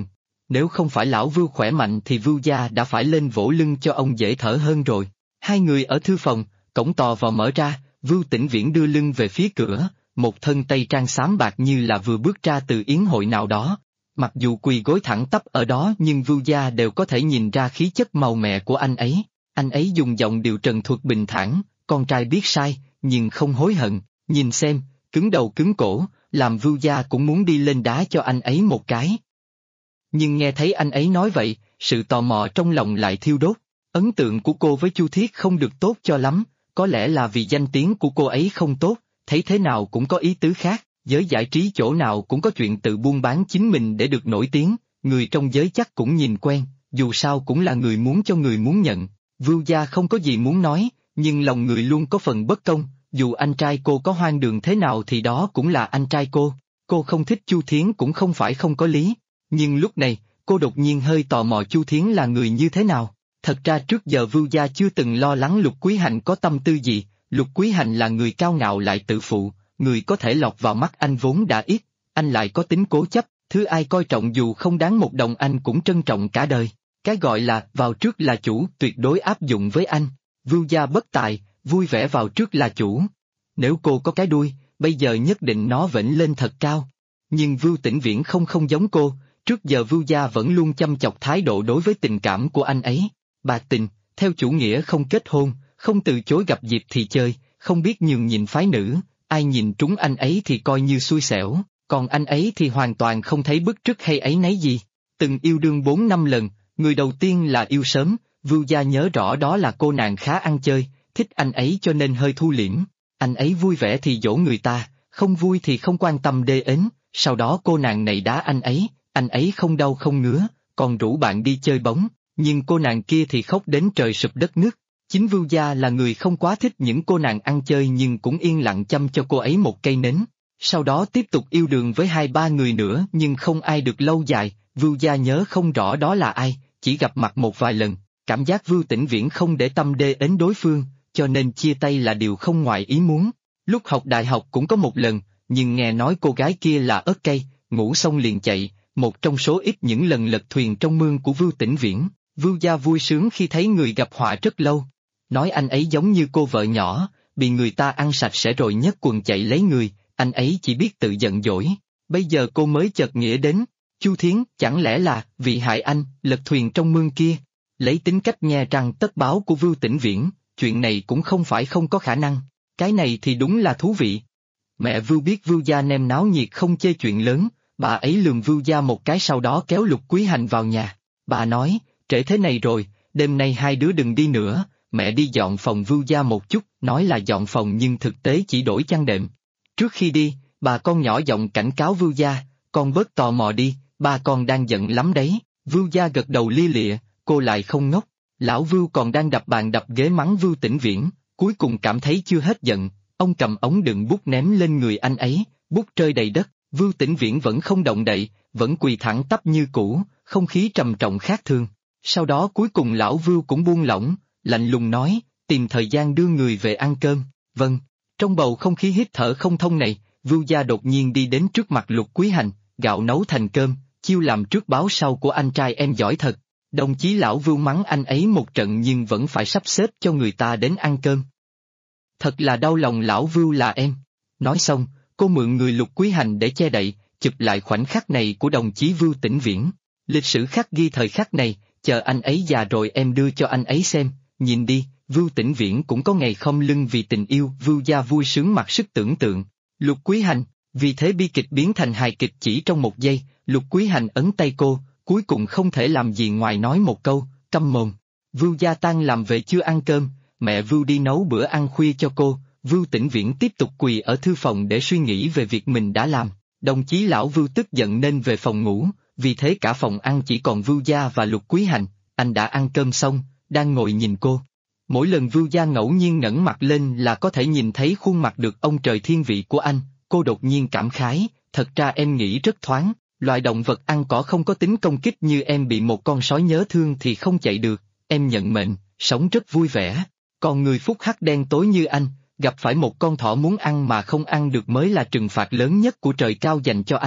Nếu không phải lão Vưu khỏe mạnh thì Vưu gia đã phải lên vỗ lưng cho ông dễ thở hơn rồi. Hai người ở thư phòng, cổng tò vò mở ra, Vưu Tĩnh Viễn đưa lưng về phía cửa, một thân tây trang xám bạc như là vừa bước ra từ yến hội nào đó. Mặc dù quỳ gối thẳng tắp ở đó nhưng Vưu gia đều có thể nhìn ra khí chất màu mẹ của anh ấy. Anh ấy dùng giọng điệu trần thuật bình thản, con trai biết sai, nhưng không hối hận, nhìn xem, cứng đầu cứng cổ, làm Vưu gia cũng muốn đi lên đá cho anh ấy một cái. Nhưng nghe thấy anh ấy nói vậy, sự tò mò trong lòng lại thiêu đốt. Ấn tượng của cô với Chu Thiết không được tốt cho lắm, có lẽ là vì danh tiếng của cô ấy không tốt, thấy thế nào cũng có ý tứ khác, giới giải trí chỗ nào cũng có chuyện tự buôn bán chính mình để được nổi tiếng, người trong giới chắc cũng nhìn quen, dù sao cũng là người muốn cho người muốn nhận. Vưu gia không có gì muốn nói, nhưng lòng người luôn có phần bất công, dù anh trai cô có hoang đường thế nào thì đó cũng là anh trai cô không thích Chu Thiến cũng không phải không có lý. Nhưng lúc này, cô đột nhiên hơi tò mò Chu Thiến là người như thế nào. Thật ra trước giờ Vưu gia chưa từng lo lắng Lục Quý Hành có tâm tư gì, Lục Quý Hành là người cao ngạo lại tự phụ, người có thể lọt vào mắt anh vốn đã ít, anh lại có tính cố chấp, thứ ai coi trọng dù không đáng một đồng anh cũng trân trọng cả đời. Cái gọi là vào trước là chủ tuyệt đối áp dụng với anh. Vưu gia bất tài, vui vẻ vào trước là chủ. Nếu cô có cái đuôi, bây giờ nhất định nó vểnh lên thật cao. Nhưng Vưu Tĩnh Viễn không giống cô, trước giờ Vưu gia vẫn luôn chăm chọc thái độ đối với tình cảm của anh ấy. Bạc tình, theo chủ nghĩa không kết hôn, không từ chối gặp dịp thì chơi, không biết nhường nhịn phái nữ, ai nhìn trúng anh ấy thì coi như xui xẻo, còn anh ấy thì hoàn toàn không thấy bức trức hay áy náy gì. Từng yêu đương 4-5 lần, người đầu tiên là yêu sớm, Vưu gia nhớ rõ đó là cô nàng khá ăn chơi, thích anh ấy cho nên hơi thu liễm. Anh ấy vui vẻ thì dỗ người ta, không vui thì không quan tâm đê ến, sau đó cô nàng này đá anh ấy không đau không ngứa, còn rủ bạn đi chơi bóng, nhưng cô nàng kia thì khóc đến trời sụp đất nứt. Chính Vưu gia là người không quá thích những cô nàng ăn chơi nhưng cũng yên lặng chăm cho cô ấy một cây nến. Sau đó tiếp tục yêu đương với 2-3 người nữa nhưng không ai được lâu dài, Vưu gia nhớ không rõ đó là ai, chỉ gặp mặt một vài lần, cảm giác Vưu Tĩnh Viễn không để tâm đê đến đối phương, cho nên chia tay là điều không ngoài ý muốn. Lúc học đại học cũng có một lần, nhưng nghe nói cô gái kia là ớt cây, ngủ xong liền chạy, một trong số ít những lần lật thuyền trong mương của Vưu Tĩnh Viễn. Vưu gia vui sướng khi thấy người gặp họa rất lâu. Nói anh ấy giống như cô vợ nhỏ, bị người ta ăn sạch sẽ rồi nhấc quần chạy lấy người, anh ấy chỉ biết tự giận dỗi. Bây giờ cô mới chợt nghĩa đến, Chu Thiến chẳng lẽ là vì hại anh, lật thuyền trong mương kia. Lấy tính cách nhe răng tất báo của Vưu Tĩnh Viễn, chuyện này cũng không phải không có khả năng, cái này thì đúng là thú vị. Mẹ Vưu biết Vưu gia nem náo nhiệt không chê chuyện lớn, bà ấy lườm Vưu gia một cái sau đó kéo Lục Quý Hành vào nhà. Bà nói, trễ thế này rồi, đêm nay hai đứa đừng đi nữa, mẹ đi dọn phòng Vưu gia một chút, nói là dọn phòng nhưng thực tế chỉ đổi chăn đệm. Trước khi đi, bà con nhỏ giọng cảnh cáo Vưu gia, con bớt tò mò đi, ba con đang giận lắm đấy. Vưu gia gật đầu lia lịa, cô lại không ngốc. Lão Vưu còn đang đập bàn đập ghế mắng Vưu Tĩnh Viễn, cuối cùng cảm thấy chưa hết giận, ông cầm ống đựng bút ném lên người anh ấy, bút rơi đầy đất, Vưu Tĩnh Viễn vẫn không động đậy, vẫn quỳ thẳng tắp như cũ, không khí trầm trọng khác thường. Sau đó cuối cùng lão Vưu cũng buông lỏng, lạnh lùng nói, tìm thời gian đưa người về ăn cơm. Vâng. Trong bầu không khí hít thở không thông này, Vưu gia đột nhiên đi đến trước mặt Lục Quý Hành, gạo nấu thành cơm, chiêu làm trước báo sau của anh trai em giỏi thật. Đồng chí lão Vưu mắng anh ấy một trận nhưng vẫn phải sắp xếp cho người ta đến ăn cơm. Thật là đau lòng lão Vưu là em. Nói xong, cô mượn người Lục Quý Hành để che đậy, chụp lại khoảnh khắc này của đồng chí Vưu Tĩnh Viễn. Lịch sử khắc ghi thời khắc này, chờ anh ấy già rồi em đưa cho anh ấy xem, nhìn đi, Vưu Tĩnh Viễn cũng có ngày khom lưng vì tình yêu. Vưu gia vui sướng mặc sức tưởng tượng. Lục Quý Hành, vì thế bi kịch biến thành hài kịch chỉ trong một giây, Lục Quý Hành ấn tay cô, cuối cùng không thể làm gì ngoài nói một câu, câm mồm. Vưu gia tan làm về chưa ăn cơm, mẹ Vưu đi nấu bữa ăn khuya cho cô, Vưu Tĩnh Viễn tiếp tục quỳ ở thư phòng để suy nghĩ về việc mình đã làm. Đồng chí lão Vưu tức giận nên về phòng ngủ, vì thế cả phòng ăn chỉ còn Vưu gia và Lục Quý Hành. Anh đã ăn cơm xong, đang ngồi nhìn cô. Mỗi lần Vưu gia ngẫu nhiên ngẩng mặt lên là có thể nhìn thấy khuôn mặt được ông trời thiên vị của anh, cô đột nhiên cảm khái, thật ra em nghĩ rất thoáng, loại động vật ăn cỏ không có tính công kích như em bị một con sói nhớ thương thì không chạy được, em nhận mệnh, sống rất vui vẻ. Còn người phúc hắc đen tối như anh, gặp phải một con thỏ muốn ăn mà không ăn được mới là trừng phạt lớn nhất của trời cao dành cho anh.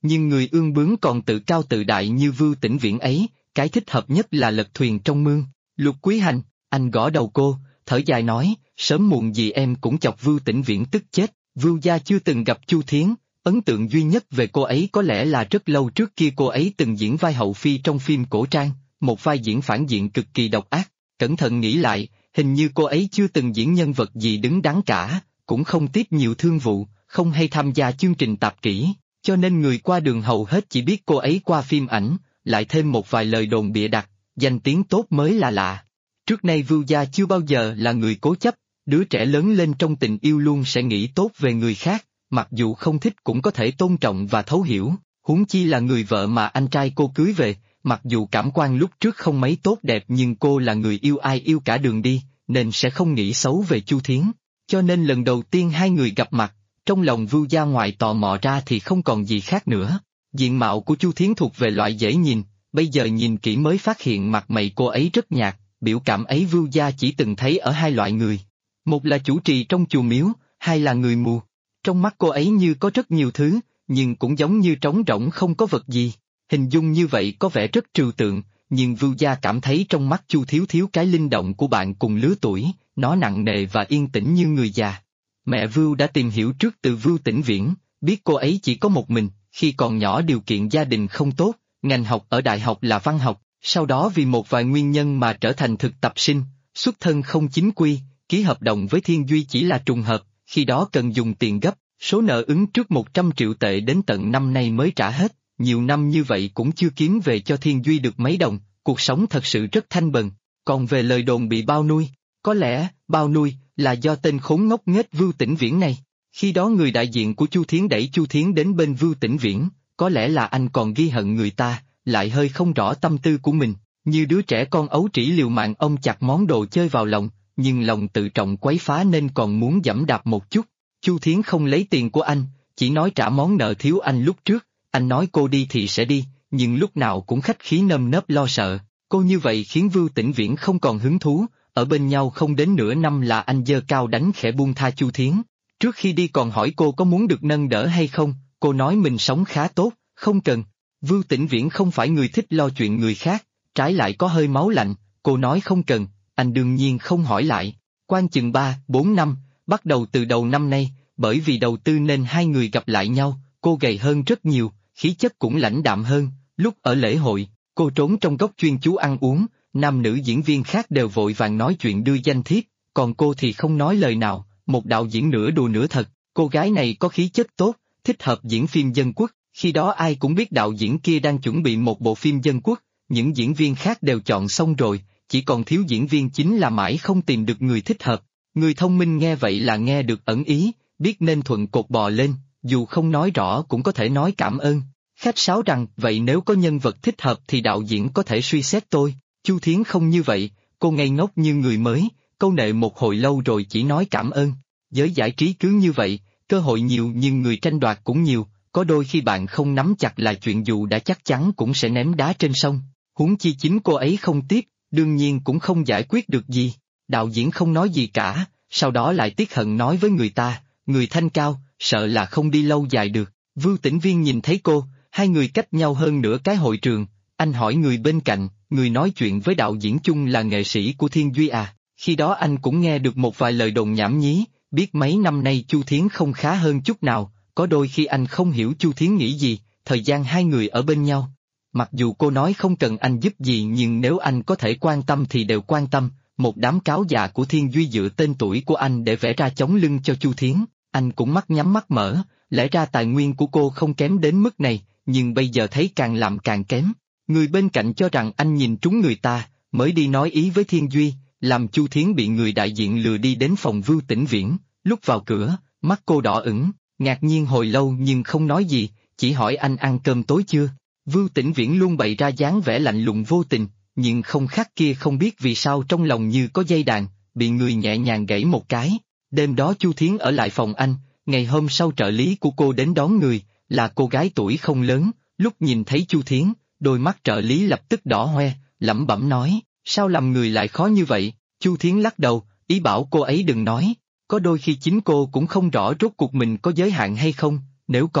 Nhưng người ương bướng còn tự cao tự đại như Vưu Tĩnh Viễn ấy, cái thích hợp nhất là lật thuyền trong mương. Lục Quý Hành, anh gõ đầu cô, thở dài nói, sớm muộn gì em cũng chọc Vưu Tĩnh Viễn tức chết. Vưu gia chưa từng gặp Chu Thiến, ấn tượng duy nhất về cô ấy có lẽ là rất lâu trước kia cô ấy từng diễn vai hậu phi trong phim cổ trang, một vai diễn phản diện cực kỳ độc ác. Cẩn thận nghĩ lại, hình như cô ấy chưa từng diễn nhân vật gì đứng đắn cả, cũng không tiếp nhiều thương vụ, không hay tham gia chương trình tạp kỹ, cho nên người qua đường hầu hết chỉ biết cô ấy qua phim ảnh, lại thêm một vài lời đồn bịa đặt, danh tiếng tốt mới là lạ. Trước nay Vưu gia chưa bao giờ là người cố chấp, đứa trẻ lớn lên trong tình yêu luôn sẽ nghĩ tốt về người khác, mặc dù không thích cũng có thể tôn trọng và thấu hiểu, huống chi là người vợ mà anh trai cô cưới về, mặc dù cảm quan lúc trước không mấy tốt đẹp nhưng cô là người yêu ai yêu cả đường đi, nên sẽ không nghĩ xấu về Chu Thiến. Cho nên lần đầu tiên hai người gặp mặt, trong lòng Vưu gia ngoài tò mò ra thì không còn gì khác nữa. Diện mạo của Chu Thiến thuộc về loại dễ nhìn, bây giờ nhìn kỹ mới phát hiện mặt mày cô ấy rất nhạt, biểu cảm ấy Vưu gia chỉ từng thấy ở hai loại người. Một là chủ trì trong chùa miếu, hai là người mù. Trong mắt cô ấy như có rất nhiều thứ, nhưng cũng giống như trống rỗng không có vật gì. Hình dung như vậy có vẻ rất trừu tượng, nhưng Vưu gia cảm thấy trong mắt Chu Thiếu thiếu cái linh động của bạn cùng lứa tuổi, nó nặng nề và yên tĩnh như người già. Mẹ Vưu đã tìm hiểu trước từ Vưu Tĩnh Viễn, biết cô ấy chỉ có một mình, khi còn nhỏ điều kiện gia đình không tốt, ngành học ở đại học là văn học, sau đó vì một vài nguyên nhân mà trở thành thực tập sinh, xuất thân không chính quy, ký hợp đồng với Thiên Duy chỉ là trùng hợp, khi đó cần dùng tiền gấp, số nợ ứng trước 100 triệu tệ đến tận năm nay mới trả hết, nhiều năm như vậy cũng chưa kiếm về cho Thiên Duy được mấy đồng, cuộc sống thật sự rất thanh bần. Còn về lời đồn bị bao nuôi, có lẽ bao nuôi là do tên khốn ngốc nghếch Vưu Tĩnh Viễn này. Khi đó người đại diện của Chu Thiến đẩy Chu Thiến đến bên Vưu Tĩnh Viễn, có lẽ là anh còn ghi hận người ta, lại hơi không rõ tâm tư của mình, như đứa trẻ con ấu trĩ liều mạng ôm chặt món đồ chơi vào lòng, nhưng lòng tự trọng quấy phá nên còn muốn giẫm đạp một chút. Chu Thiến không lấy tiền của anh, chỉ nói trả món nợ thiếu anh lúc trước, anh nói cô đi thì sẽ đi, nhưng lúc nào cũng khách khí nơm nớp lo sợ. Cô như vậy khiến Vưu Tĩnh Viễn không còn hứng thú, ở bên nhau không đến nửa năm là anh giơ cao đánh khẽ buông tha Chu Thiến. Trước khi đi còn hỏi cô có muốn được nâng đỡ hay không, cô nói mình sống khá tốt, không cần. Vưu Tĩnh Viễn không phải người thích lo chuyện người khác, trái lại có hơi máu lạnh, cô nói không cần, anh đương nhiên không hỏi lại. Quan chừng 3-4 năm, bắt đầu từ đầu năm nay, bởi vì đầu tư nên hai người gặp lại nhau, cô gầy hơn rất nhiều, khí chất cũng lãnh đạm hơn, lúc ở lễ hội, cô trốn trong góc chuyên chú ăn uống, nam nữ diễn viên khác đều vội vàng nói chuyện đưa danh thiếp, còn cô thì không nói lời nào, một đạo diễn nửa đùa nửa thật, cô gái này có khí chất tốt, thích hợp diễn phim dân quốc, khi đó ai cũng biết đạo diễn kia đang chuẩn bị một bộ phim dân quốc, những diễn viên khác đều chọn xong rồi, chỉ còn thiếu diễn viên chính là mãi không tìm được người thích hợp. Người thông minh nghe vậy là nghe được ẩn ý, biết nên thuận cột bò lên, dù không nói rõ cũng có thể nói cảm ơn. Khách sáo rằng vậy nếu có nhân vật thích hợp thì đạo diễn có thể suy xét tôi. Chu Thiến không như vậy, cô ngây ngốc như người mới, câu nệ một hồi lâu rồi chỉ nói cảm ơn. Giới giải trí cứ như vậy, cơ hội nhiều nhưng người tranh đoạt cũng nhiều, có đôi khi bạn không nắm chặt là chuyện dù đã chắc chắn cũng sẽ ném đá trên sông. Huống chi chính cô ấy không tiếp, đương nhiên cũng không giải quyết được gì. Đạo diễn không nói gì cả, sau đó lại tiếc hận nói với người ta, người thanh cao, sợ là không đi lâu dài được. Vưu Tĩnh Viên nhìn thấy cô, hai người cách nhau hơn nửa cái hội trường, anh hỏi người bên cạnh, người nói chuyện với đạo diễn chung là nghệ sĩ của Thiên Duy à, khi đó anh cũng nghe được một vài lời đồn nhảm nhí, biết mấy năm nay Chu Thiến không khá hơn chút nào, có đôi khi anh không hiểu Chu Thiến nghĩ gì, thời gian hai người ở bên nhau. Mặc dù cô nói không cần anh giúp gì nhưng nếu anh có thể quan tâm thì đều quan tâm, một đám cáo già của Thiên Duy dựa tên tuổi của anh để vẽ ra chống lưng cho Chu Thiến, anh cũng mắt nhắm mắt mở, lẽ ra tài nguyên của cô không kém đến mức này, nhưng bây giờ thấy càng làm càng kém. Người bên cạnh cho rằng anh nhìn trúng người ta, mới đi nói ý với Thiên Duy, làm Chu Thiến bị người đại diện lừa đi đến phòng Vưu Tĩnh Viễn, lúc vào cửa, mắt cô đỏ ửng, ngạc nhiên hồi lâu nhưng không nói gì, chỉ hỏi anh ăn cơm tối chưa. Vưu Tĩnh Viễn luôn bày ra dáng vẻ lạnh lùng vô tình, nhưng không khác kia không biết vì sao trong lòng như có dây đàn, bị người nhẹ nhàng gãy một cái. Đêm đó Chu Thiến ở lại phòng anh, ngày hôm sau trợ lý của cô đến đón người, là cô gái tuổi không lớn, lúc nhìn thấy Chu Thiến, đôi mắt trợ lý lập tức đỏ hoe, lẩm bẩm nói, sao làm người lại khó như vậy. Chu Thiến lắc đầu, ý bảo cô ấy đừng nói, có đôi khi chính cô cũng không rõ rốt cuộc mình có giới hạn hay không, nếu có,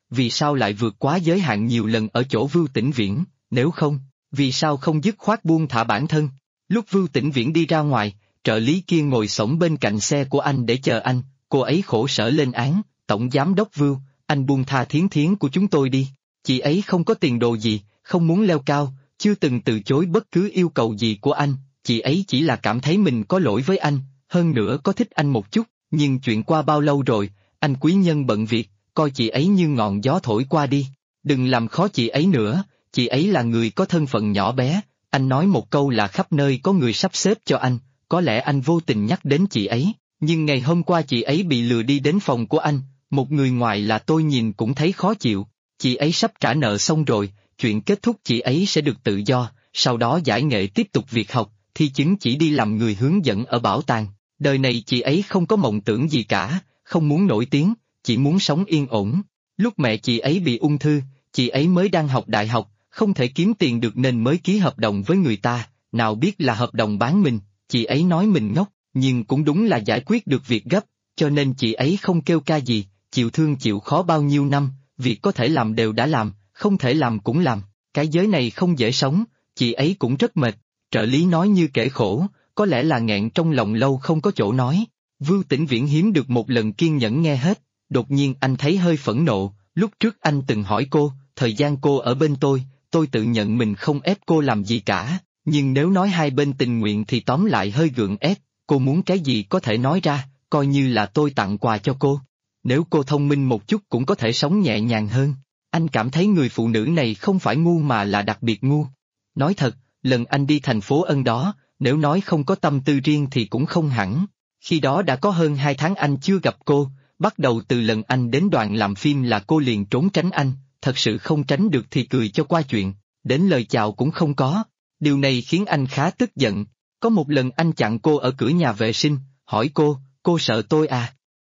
vì sao lại vượt quá giới hạn nhiều lần ở chỗ Vưu Tĩnh Viễn, nếu không, vì sao không dứt khoát buông thả bản thân? Lúc Vưu Tĩnh Viễn đi ra ngoài, trợ lý kia ngồi xổm bên cạnh xe của anh để chờ anh, cô ấy khổ sở lên án, tổng giám đốc Vưu, anh buông tha Thiến Thiến của chúng tôi đi, chị ấy không có tiền đồ gì, không muốn leo cao, chưa từng từ chối bất cứ yêu cầu gì của anh, chị ấy chỉ là cảm thấy mình có lỗi với anh, hơn nữa có thích anh một chút, nhưng chuyện qua bao lâu rồi, anh quý nhân bận việc, coi chị ấy như ngọn gió thổi qua đi, đừng làm khó chị ấy nữa, chị ấy là người có thân phận nhỏ bé, anh nói một câu là khắp nơi có người sắp xếp cho anh, có lẽ anh vô tình nhắc đến chị ấy, nhưng ngày hôm qua chị ấy bị lừa đi đến phòng của anh, một người ngoài là tôi nhìn cũng thấy khó chịu, chị ấy sắp trả nợ xong rồi, chuyện kết thúc chị ấy sẽ được tự do, sau đó giải nghệ tiếp tục việc học, thi chứng chỉ đi làm người hướng dẫn ở bảo tàng, đời này chị ấy không có mộng tưởng gì cả, không muốn nổi tiếng, chỉ muốn sống yên ổn. Lúc mẹ chị ấy bị ung thư, chị ấy mới đang học đại học, không thể kiếm tiền được nên mới ký hợp đồng với người ta, nào biết là hợp đồng bán mình, chị ấy nói mình ngốc, nhưng cũng đúng là giải quyết được việc gấp, cho nên chị ấy không kêu ca gì, chịu thương chịu khó bao nhiêu năm, việc có thể làm đều đã làm, không thể làm cũng làm, cái giới này không dễ sống, chị ấy cũng rất mệt, trợ lý nói như kể khổ, có lẽ là nghẹn trong lòng lâu không có chỗ nói. Vưu Tĩnh Viễn hiếm được một lần kiên nhẫn nghe hết, đột nhiên anh thấy hơi phẫn nộ, lúc trước anh từng hỏi cô, thời gian cô ở bên tôi tự nhận mình không ép cô làm gì cả, nhưng nếu nói hai bên tình nguyện thì tóm lại hơi gượng ép, cô muốn cái gì có thể nói ra, coi như là tôi tặng quà cho cô. Nếu cô thông minh một chút cũng có thể sống nhẹ nhàng hơn. Anh cảm thấy người phụ nữ này không phải ngu mà là đặc biệt ngu. Nói thật, lần anh đi thành phố Ân đó, nếu nói không có tâm tư riêng thì cũng không hẳn. Khi đó đã có hơn 2 tháng anh chưa gặp cô, bắt đầu từ lần anh đến đoàn làm phim là cô liền trốn tránh anh, thật sự không tránh được thì cười cho qua chuyện, đến lời chào cũng không có. Điều này khiến anh khá tức giận. Có một lần anh chặn cô ở cửa nhà vệ sinh, hỏi cô sợ tôi à?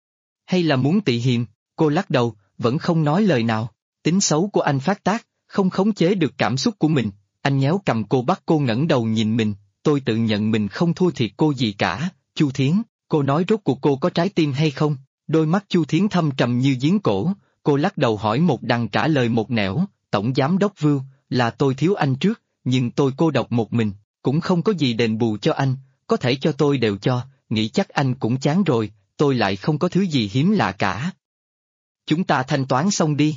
Hay là muốn tị hiềm? Cô lắc đầu, vẫn không nói lời nào. Tính xấu của anh phát tác, không khống chế được cảm xúc của mình, anh nhéo cầm cô bắt cô ngẩng đầu nhìn mình, tôi tự nhận mình không thua thiệt cô gì cả, Chu Thiến, cô nói rốt cuộc cô có trái tim hay không? Đôi mắt Chu Thiến thâm trầm như giếng cổ, cô lắc đầu hỏi một đằng trả lời một nẻo, tổng giám đốc Vưu, là tôi thiếu anh trước, nhưng tôi cô độc một mình, cũng không có gì đền bù cho anh, có thể cho tôi đều cho, nghĩ chắc anh cũng chán rồi, tôi lại không có thứ gì hiếm lạ cả. Chúng ta thanh toán xong đi.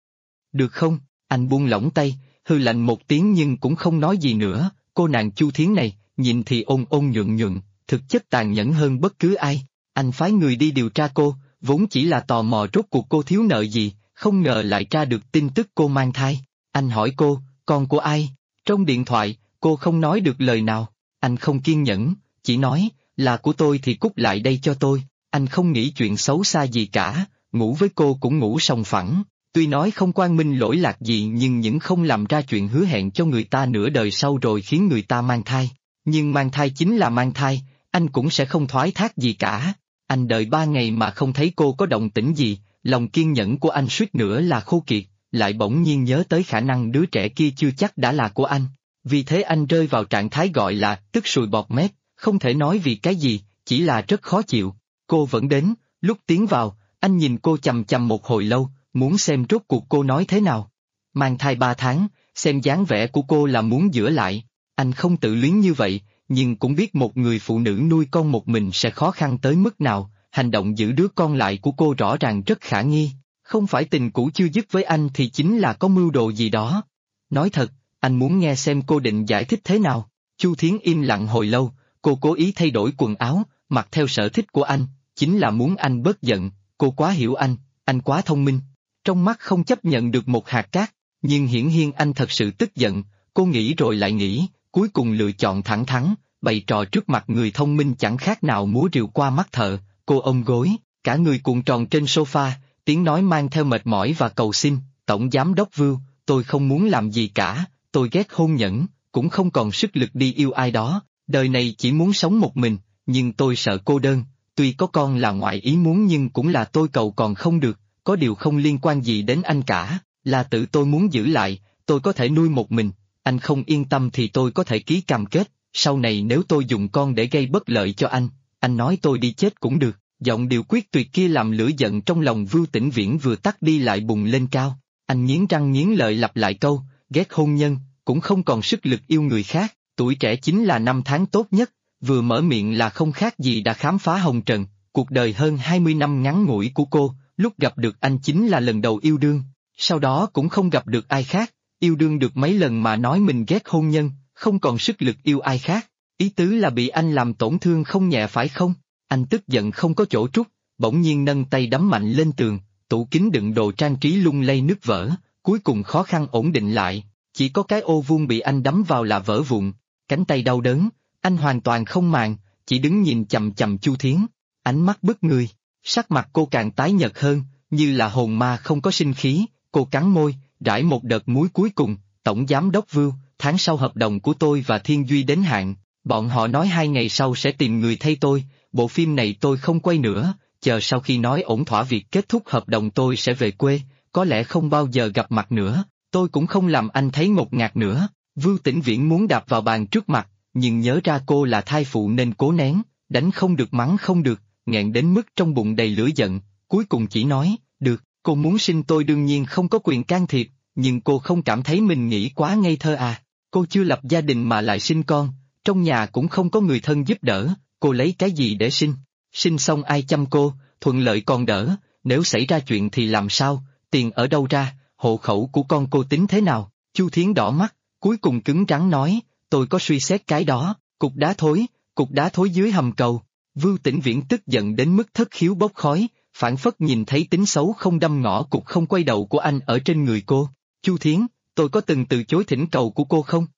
Được không? Anh buông lỏng tay, hư lạnh một tiếng nhưng cũng không nói gì nữa, cô nàng Chu Thiến này, nhìn thì ôn ôn nhuận nhuận, thực chất tàn nhẫn hơn bất cứ ai. Anh phái người đi điều tra cô, vốn chỉ là tò mò rốt cuộc cô thiếu nợ gì, không ngờ lại tra được tin tức cô mang thai. Anh hỏi cô, con của ai? Trong điện thoại, cô không nói được lời nào. Anh không kiên nhẫn, chỉ nói, là của tôi thì cút lại đây cho tôi. Anh không nghĩ chuyện xấu xa gì cả, ngủ với cô cũng ngủ sòng phẳng. Tuy nói không quan minh lỗi lạc gì nhưng những không làm ra chuyện hứa hẹn cho người ta nửa đời sau rồi khiến người ta mang thai. Nhưng mang thai chính là mang thai, anh cũng sẽ không thoái thác gì cả. Anh đợi 3 ngày mà không thấy cô có động tĩnh gì, lòng kiên nhẫn của anh suýt nữa là khô kiệt, lại bỗng nhiên nhớ tới khả năng đứa trẻ kia chưa chắc đã là của anh. Vì thế anh rơi vào trạng thái gọi là tức sùi bọt mép, không thể nói vì cái gì, chỉ là rất khó chịu. Cô vẫn đến, lúc tiến vào, anh nhìn cô chằm chằm một hồi lâu, muốn xem rốt cuộc cô nói thế nào. Mang thai 3 tháng, xem dáng vẻ của cô là muốn giữa lại, anh không tự luyến như vậy, nhưng cũng biết một người phụ nữ nuôi con một mình sẽ khó khăn tới mức nào, hành động giữ đứa con lại của cô rõ ràng rất khả nghi, không phải tình cũ chưa dứt với anh thì chính là có mưu đồ gì đó. Nói thật, anh muốn nghe xem cô định giải thích thế nào. Chu Thiến im lặng hồi lâu, cô cố ý thay đổi quần áo, mặc theo sở thích của anh, chính là muốn anh bớt giận, cô quá hiểu anh quá thông minh. Trong mắt không chấp nhận được một hạt cát, nhưng hiển nhiên anh thật sự tức giận, cô nghĩ rồi lại nghĩ, cuối cùng lựa chọn thẳng thắn, bày trò trước mặt người thông minh chẳng khác nào múa rìu qua mắt thợ, cô ôm gối, cả người cuộn tròn trên sofa, tiếng nói mang theo mệt mỏi và cầu xin, tổng giám đốc Vưu, tôi không muốn làm gì cả, tôi ghét hôn nhẫn, cũng không còn sức lực đi yêu ai đó, đời này chỉ muốn sống một mình, nhưng tôi sợ cô đơn, tuy có con là ngoại ý muốn nhưng cũng là tôi cầu còn không được, có điều không liên quan gì đến anh cả, là tự tôi muốn giữ lại, tôi có thể nuôi một mình, anh không yên tâm thì tôi có thể ký cam kết, sau này nếu tôi dùng con để gây bất lợi cho anh nói tôi đi chết cũng được, Giọng điệu quyết tuyệt kia làm lửa giận trong lòng Vưu Tĩnh Viễn vừa tắt đi lại bùng lên cao. Anh nghiến răng nghiến lợi lặp lại câu, ghét hôn nhân, cũng không còn sức lực yêu người khác, tuổi trẻ chính là năm tháng tốt nhất, vừa mở miệng là không khác gì đã khám phá hồng trần, cuộc đời hơn 20 năm ngắn ngủi của cô, lúc gặp được anh chính là lần đầu yêu đương, sau đó cũng không gặp được ai khác, yêu đương được mấy lần mà nói mình ghét hôn nhân, không còn sức lực yêu ai khác, ý tứ là bị anh làm tổn thương không nhẹ phải không? Anh tức giận không có chỗ trút, bỗng nhiên nâng tay đấm mạnh lên tường, tủ kính đựng đồ trang trí lung lay nứt vỡ, cuối cùng khó khăn ổn định lại, chỉ có cái ô vuông bị anh đấm vào là vỡ vụn, cánh tay đau đớn, anh hoàn toàn không màng, chỉ đứng nhìn chằm chằm Chu Thiến, ánh mắt bức người, sắc mặt cô càng tái nhợt hơn, như là hồn ma không có sinh khí, cô cắn môi, rải một đợt muối cuối cùng, Tổng Giám Đốc Vưu, tháng sau hợp đồng của tôi và Thiên Duy đến hạn, bọn họ nói 2 ngày sau sẽ tìm người thay tôi, bộ phim này tôi không quay nữa, chờ sau khi nói ổn thỏa việc kết thúc hợp đồng tôi sẽ về quê, có lẽ không bao giờ gặp mặt nữa, tôi cũng không làm anh thấy ngột ngạt nữa. Vưu Tĩnh Viễn muốn đạp vào bàn trước mặt, nhưng nhớ ra cô là thai phụ nên cố nén, đánh không được mắng không được, nghẹn đến mức trong bụng đầy lửa giận, cuối cùng chỉ nói, được, cô muốn sinh tôi đương nhiên không có quyền can thiệp, nhưng cô không cảm thấy mình nghĩ quá ngây thơ à, cô chưa lập gia đình mà lại sinh con, trong nhà cũng không có người thân giúp đỡ, cô lấy cái gì để sinh xong ai chăm cô, thuận lợi còn đỡ, nếu xảy ra chuyện thì làm sao, tiền ở đâu ra, hộ khẩu của con cô tính thế nào, Chu Thiến đỏ mắt, cuối cùng cứng rắn nói, tôi có suy xét cái đó, cục đá thối dưới hầm cầu, Vưu Tĩnh Viễn tức giận đến mức thất khiếu bốc khói, phảng phất nhìn thấy tính xấu không đâm ngõ cục không quay đầu của anh ở trên người cô, Chu Thiến, tôi có từng từ chối thỉnh cầu của cô không?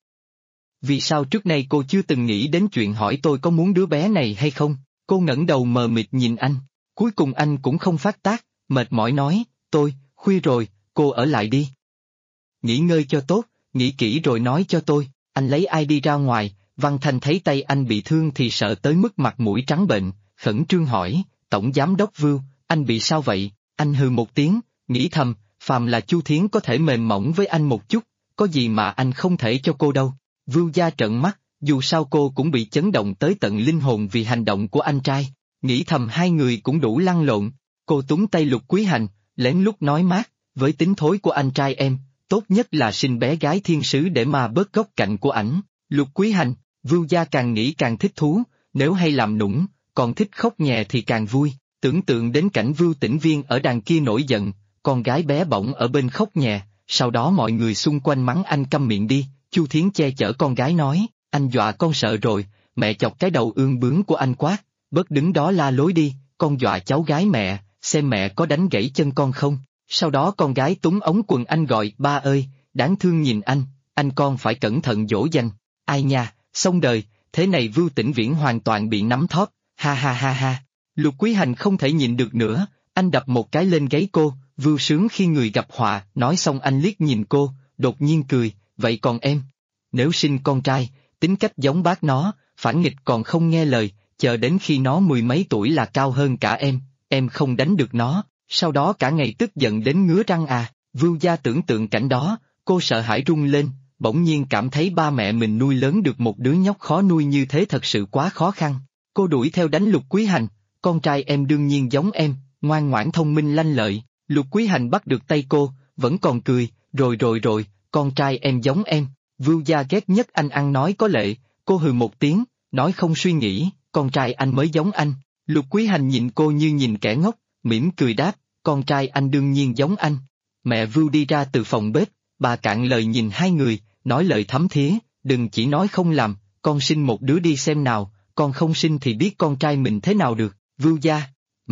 Vì sao trước nay cô chưa từng nghĩ đến chuyện hỏi tôi có muốn đứa bé này hay không? Cô ngẩng đầu mờ mịt nhìn anh, cuối cùng anh cũng không phát tác, mệt mỏi nói, khuya rồi, cô ở lại đi. Nghỉ ngơi cho tốt, nghĩ kỹ rồi nói cho tôi, anh lấy ai đi ra ngoài, Văn Thanh thấy tay anh bị thương thì sợ tới mức mặt mũi trắng bệnh, khẩn trương hỏi, Tổng Giám Đốc Vưu, anh bị sao vậy? Anh hừ một tiếng, nghĩ thầm, phàm là Chu Thiến có thể mềm mỏng với anh một chút, có gì mà anh không thể cho cô đâu. Vưu Gia trợn mắt, dù sao cô cũng bị chấn động tới tận linh hồn vì hành động của anh trai, nghĩ thầm hai người cũng đủ lăn lộn, cô túm tay Lục Quý Hành, lén lút nói mát, với tính thối của anh trai em, tốt nhất là sinh bé gái thiên sứ để mà bớt góc cạnh của ảnh. Lục Quý Hành, Vưu Gia càng nghĩ càng thích thú, nếu hay làm nũng, còn thích khóc nhè thì càng vui, tưởng tượng đến cảnh Vưu Tĩnh Viên ở đàn kia nổi giận, con gái bé bỏng ở bên khóc nhè, sau đó mọi người xung quanh mắng anh câm miệng đi, Chu Thiến che chở con gái nói, anh dọa con sợ rồi, mẹ chọc cái đầu ương bướng của anh quát, bớt đứng đó la lối đi, con dọa cháu gái mẹ, xem mẹ có đánh gãy chân con không. Sau đó con gái túm ống quần anh gọi, ba ơi, đáng thương nhìn anh con phải cẩn thận dỗ dành, ai nha, xong đời, thế này Vưu Tĩnh Viễn hoàn toàn bị nắm thóp, ha ha ha ha. Lục Quý Hành không thể nhịn được nữa, anh đập một cái lên gáy cô, Vưu sướng khi người gặp họa, nói xong anh liếc nhìn cô, đột nhiên cười, vậy còn em? Nếu sinh con trai, tính cách giống bác nó, phản nghịch còn không nghe lời, chờ đến khi nó 10 mấy tuổi là cao hơn cả em không đánh được nó, sau đó cả ngày tức giận đến ngứa răng à, Vưu Gia tưởng tượng cảnh đó, cô sợ hãi run lên, bỗng nhiên cảm thấy ba mẹ mình nuôi lớn được một đứa nhóc khó nuôi như thế thật sự quá khó khăn. Cô đuổi theo đánh Lục Quý Hành, con trai em đương nhiên giống em, ngoan ngoãn thông minh lanh lợi, Lục Quý Hành bắt được tay cô, vẫn còn cười, rồi, con trai em giống em, Vưu Gia ghét nhất anh ăn nói có lệ, cô hừ một tiếng, nói không suy nghĩ, con trai anh mới giống anh, Lục Quý Hành nhìn cô như nhìn kẻ ngốc, mỉm cười đáp, con trai anh đương nhiên giống anh. Mẹ Vưu đi ra từ phòng bếp, bà cạn lời nhìn hai người, nói lời thấm thía, đừng chỉ nói không làm, con sinh một đứa đi xem nào, con không sinh thì biết con trai mình thế nào được, Vưu Gia.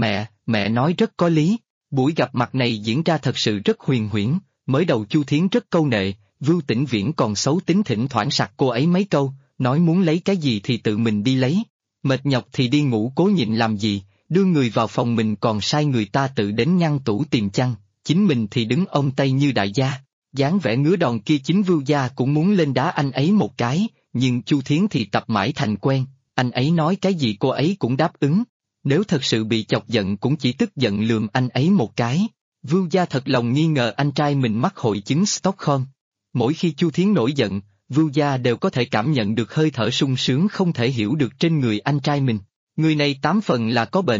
Mẹ nói rất có lý, buổi gặp mặt này diễn ra thật sự rất huyền huyễn, mới đầu Chu Thiến rất câu nệ, Vưu Tĩnh Viễn còn xấu tính thỉnh thoảng sặc cô ấy mấy câu, nói muốn lấy cái gì thì tự mình đi lấy, mệt nhọc thì đi ngủ cố nhịn làm gì, đưa người vào phòng mình còn sai người ta tự đến ngăn tủ tìm chăn, chính mình thì đứng ôm tay như đại gia, dáng vẻ ngứa đòn kia chính Vưu Gia cũng muốn lên đá anh ấy một cái, nhưng Chu Thiến thì tập mãi thành quen, anh ấy nói cái gì cô ấy cũng đáp ứng, nếu thật sự bị chọc giận cũng chỉ tức giận lườm anh ấy một cái. Vưu Gia thật lòng nghi ngờ anh trai mình mắc hội chứng Stockholm. Mỗi khi Chu Thiến nổi giận, Vưu Gia đều có thể cảm nhận được hơi thở sung sướng không thể hiểu được trên người anh trai mình. Người này 8 phần là có bệnh,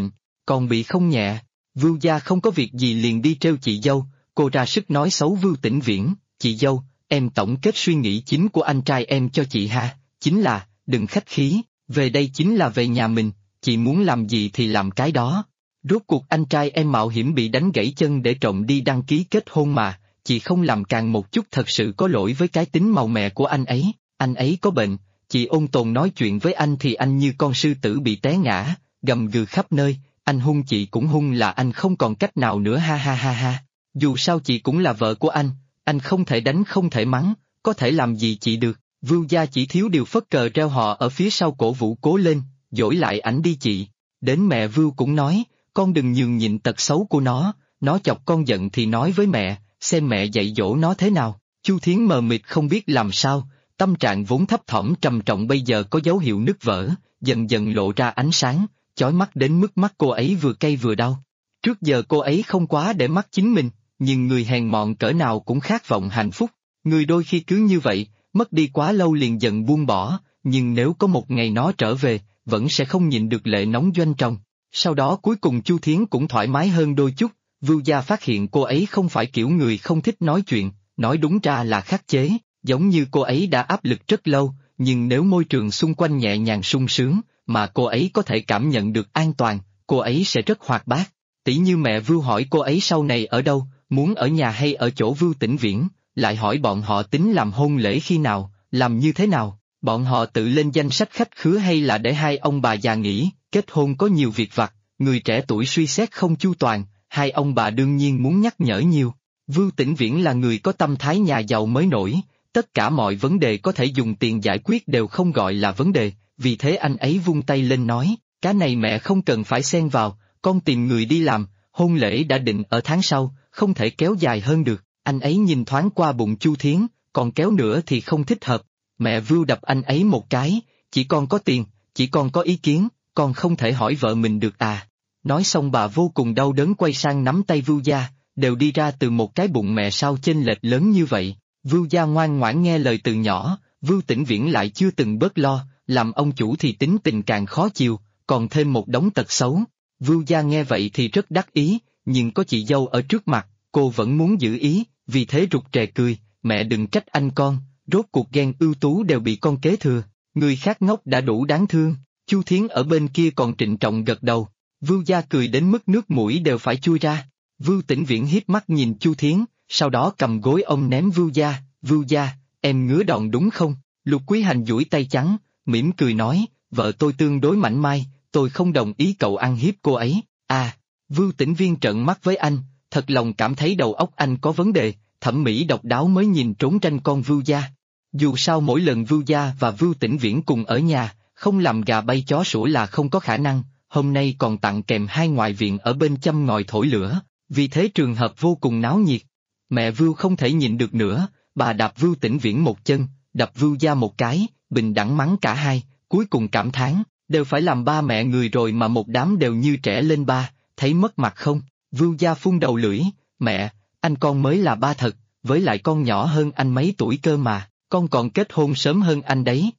còn bị không nhẹ. Vưu gia không có việc gì liền đi trêu chị dâu, cô ra sức nói xấu Vưu Tĩnh Viễn, chị dâu, em tổng kết suy nghĩ chính của anh trai em cho chị ha, chính là, đừng khách khí, về đây chính là về nhà mình, chị muốn làm gì thì làm cái đó. Rốt cuộc anh trai em mạo hiểm bị đánh gãy chân để trộm đi đăng ký kết hôn mà, chị không làm càng một chút thật sự có lỗi với cái tính màu mè của anh ấy có bệnh, chị ôn tồn nói chuyện với anh thì anh như con sư tử bị té ngã, gầm gừ khắp nơi, anh hung chị cũng hung là anh không còn cách nào nữa ha ha ha ha. Dù sao chị cũng là vợ của anh không thể đánh không thể mắng, có thể làm gì chị được, Vưu gia chỉ thiếu điều phất cờ treo họ ở phía sau cổ vũ cố lên, dỗi lại ảnh đi chị. Đến mẹ Vưu cũng nói, con đừng nhường nhịn tật xấu của nó chọc con giận thì nói với mẹ, xem mẹ dạy dỗ nó thế nào. Chu Thiến mờ mịt không biết làm sao, tâm trạng vốn thấp thỏm trầm trọng bây giờ có dấu hiệu nứt vỡ, dần dần lộ ra ánh sáng, chói mắt đến mức mắt cô ấy vừa cay vừa đau. Trước giờ cô ấy không quá để mắt chính mình, nhưng người hèn mọn cỡ nào cũng khát vọng hạnh phúc, người đôi khi cứ như vậy, mất đi quá lâu liền dần buông bỏ, nhưng nếu có một ngày nó trở về, vẫn sẽ không nhịn được lệ nóng doanh trọng. Sau đó cuối cùng Chu Thiến cũng thoải mái hơn đôi chút, Vưu gia phát hiện cô ấy không phải kiểu người không thích nói chuyện, nói đúng ra là khắc chế, giống như cô ấy đã áp lực rất lâu, nhưng nếu môi trường xung quanh nhẹ nhàng sung sướng, mà cô ấy có thể cảm nhận được an toàn, cô ấy sẽ rất hoạt bát. Tỷ như mẹ Vưu hỏi cô ấy sau này ở đâu, muốn ở nhà hay ở chỗ Vưu Tĩnh Viễn, lại hỏi bọn họ tính làm hôn lễ khi nào, làm như thế nào, bọn họ tự lên danh sách khách khứa hay là để hai ông bà già nghĩ, kết hôn có nhiều việc vặt, người trẻ tuổi suy xét không chu toàn, hai ông bà đương nhiên muốn nhắc nhở nhiều. Vưu Tĩnh Viễn là người có tâm thái nhà giàu mới nổi, tất cả mọi vấn đề có thể dùng tiền giải quyết đều không gọi là vấn đề, vì thế anh ấy vung tay lên nói, cái này mẹ không cần phải xen vào, con tìm người đi làm, hôn lễ đã định ở tháng sau, không thể kéo dài hơn được. Anh ấy nhìn thoáng qua bụng Chu Thiến, còn kéo nữa thì không thích hợp. Mẹ Vưu đập anh ấy một cái, chỉ con có tiền, chỉ con có ý kiến, con không thể hỏi vợ mình được à. Nói xong bà vô cùng đau đớn quay sang nắm tay Vưu gia, đều đi ra từ một cái bụng mẹ sao chênh lệch lớn như vậy. Vưu gia ngoan ngoãn nghe lời từ nhỏ, Vưu Tĩnh Viễn lại chưa từng bớt lo, làm ông chủ thì tính tình càng khó chịu, còn thêm một đống tật xấu. Vưu gia nghe vậy thì rất đắc ý, nhưng có chị dâu ở trước mặt, cô vẫn muốn giữ ý, vì thế rụt rè cười, mẹ đừng trách anh con, rốt cuộc ghen ưu tú đều bị con kế thừa, người khác ngốc đã đủ đáng thương. Chu Thiến ở bên kia còn trịnh trọng gật đầu, Vưu gia cười đến mức nước mũi đều phải chui ra. Vưu Tĩnh Viễn hiếp mắt nhìn Chu Thiến, sau đó cầm gối ông ném Vưu gia, em ngứa đòn đúng không? Lục Quý Hành duỗi tay trắng, mỉm cười nói, vợ tôi tương đối mảnh mai, tôi không đồng ý cậu ăn hiếp cô ấy. À, Vưu Tĩnh Viên trợn mắt với anh, thật lòng cảm thấy đầu óc anh có vấn đề, thẩm mỹ độc đáo mới nhìn trốn tranh con Vưu gia. Dù sao mỗi lần Vưu gia và Vưu Tĩnh Viễn cùng ở nhà, không làm gà bay chó sủa là không có khả năng, hôm nay còn tặng kèm hai ngoại viện ở bên châm ngòi thổi lửa, vì thế trường hợp vô cùng náo nhiệt. Mẹ Vưu không thể nhịn được nữa, bà đạp Vưu Tĩnh Viễn một chân, đập Vưu gia một cái, bình đẳng mắng cả hai, cuối cùng cảm thán, đều phải làm ba mẹ người rồi mà một đám đều như trẻ lên ba, thấy mất mặt không? Vưu gia phun đầu lưỡi, mẹ, anh con mới là ba thật, với lại con nhỏ hơn anh mấy tuổi cơ mà, con còn kết hôn sớm hơn anh đấy.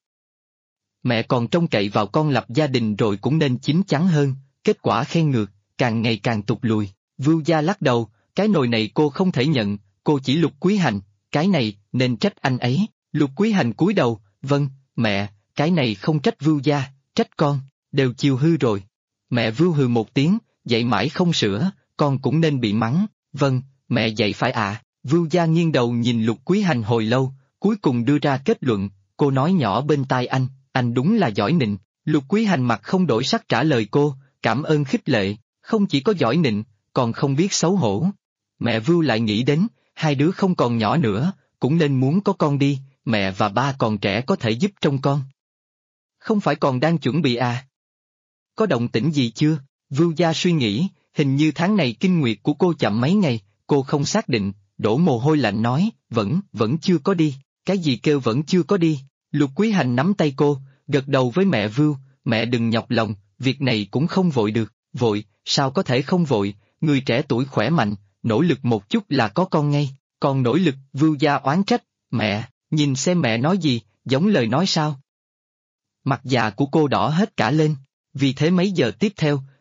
Mẹ còn trông cậy vào con lập gia đình rồi cũng nên chín chắn hơn, kết quả khen ngược, càng ngày càng tụt lùi. Vưu gia lắc đầu, cái nồi này cô không thể nhận, cô chỉ Lục Quý Hành, cái này nên trách anh ấy. Lục Quý Hành cúi đầu, vâng, mẹ, cái này không trách Vưu gia, trách con, đều chiều hư rồi. Mẹ Vưu hừ một tiếng, dạy mãi không sửa, con cũng nên bị mắng, vâng, mẹ dạy phải ạ. Vưu gia nghiêng đầu nhìn Lục Quý Hành hồi lâu, cuối cùng đưa ra kết luận, cô nói nhỏ bên tai anh đúng là giỏi nịnh. Lục Quý Hành mặt không đổi sắc trả lời cô, cảm ơn khích lệ, không chỉ có giỏi nịnh, còn không biết xấu hổ. Mẹ Vưu lại nghĩ đến, hai đứa không còn nhỏ nữa, cũng nên muốn có con đi, mẹ và ba còn trẻ có thể giúp trông con. Không phải còn đang chuẩn bị à? Có động tĩnh gì chưa? Vưu gia suy nghĩ, hình như tháng này kinh nguyệt của cô chậm mấy ngày, cô không xác định, đổ mồ hôi lạnh nói, vẫn chưa có đi, cái gì kêu vẫn chưa có đi. Lục Quý Hành nắm tay cô, gật đầu với mẹ Vưu, mẹ đừng nhọc lòng, việc này cũng không vội được, vội, sao có thể không vội, người trẻ tuổi khỏe mạnh, nỗ lực một chút là có con ngay, còn nỗ lực, Vưu gia oán trách, mẹ, nhìn xem mẹ nói gì, giống lời nói sao. Mặt già của cô đỏ hết cả lên, vì thế mấy giờ tiếp theo,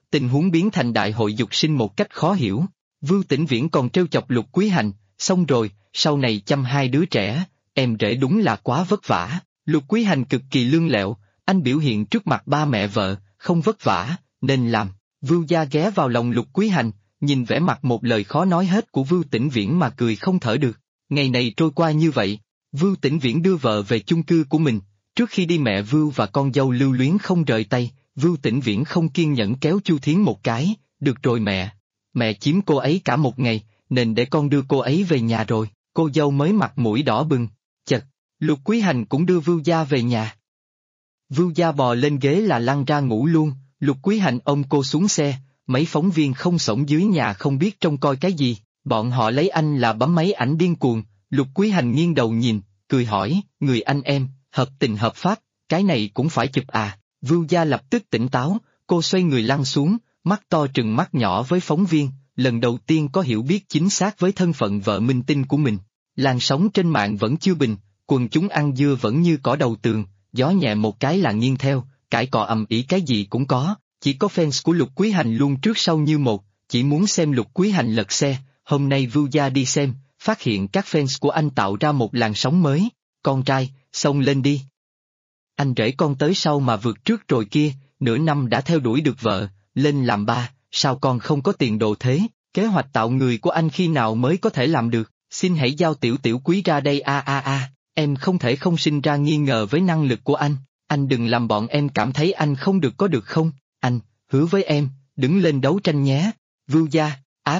Tình huống biến thành đại hội dục sinh một cách khó hiểu. Vưu Tĩnh Viễn còn trêu chọc Lục Quý Hành, xong rồi, sau này chăm hai đứa trẻ, em rể đúng là quá vất vả. Lục Quý Hành cực kỳ lương lẹo, anh biểu hiện trước mặt ba mẹ vợ, không vất vả, nên làm. Vưu Gia ghé vào lòng Lục Quý Hành, nhìn vẻ mặt một lời khó nói hết của Vưu Tĩnh Viễn mà cười không thở được. Ngày này trôi qua như vậy, Vưu Tĩnh Viễn đưa vợ về chung cư của mình. Trước khi đi mẹ Vưu và con dâu lưu luyến không rời tay, Vưu Tĩnh Viễn không kiên nhẫn kéo Chu Thiến một cái, được rồi mẹ chiếm cô ấy cả một ngày, nên để con đưa cô ấy về nhà rồi. Cô dâu mới mặt mũi đỏ bừng, chật, Lục Quý Hành cũng đưa Vưu Gia về nhà. Vưu Gia bò lên ghế là lăn ra ngủ luôn, Lục Quý Hành ôm cô xuống xe, mấy phóng viên không xổm dưới nhà không biết trông coi cái gì, bọn họ lấy anh là bấm máy ảnh điên cuồng. Lục Quý Hành nghiêng đầu nhìn, cười hỏi, người anh em, hợp tình hợp pháp, cái này cũng phải chụp à? Vưu Gia lập tức tỉnh táo, cô xoay người lăn xuống, mắt to trừng mắt nhỏ với phóng viên, lần đầu tiên có hiểu biết chính xác với thân phận vợ minh tinh của mình. Làn sóng trên mạng vẫn chưa bình, quần chúng ăn dưa vẫn như cỏ đầu tường, gió nhẹ một cái là nghiêng theo, cãi cọ ầm ĩ cái gì cũng có, chỉ có fans của Lục Quý Hành luôn trước sau như một, chỉ muốn xem Lục Quý Hành lật xe. Hôm nay Vưu Gia đi xem, phát hiện các fans của anh tạo ra một làn sóng mới. Con trai, xông lên đi. Anh rể con tới sau mà vượt trước rồi kia, nửa năm đã theo đuổi được vợ, lên làm ba, sao con không có tiền đồ thế? Kế hoạch tạo người của anh khi nào mới có thể làm được? Xin hãy giao tiểu tiểu quý ra đây em không thể không sinh ra nghi ngờ với năng lực của anh đừng làm bọn em cảm thấy anh không được có được không? Anh, hứa với em, đứng lên đấu tranh nhé. Vưu Gia,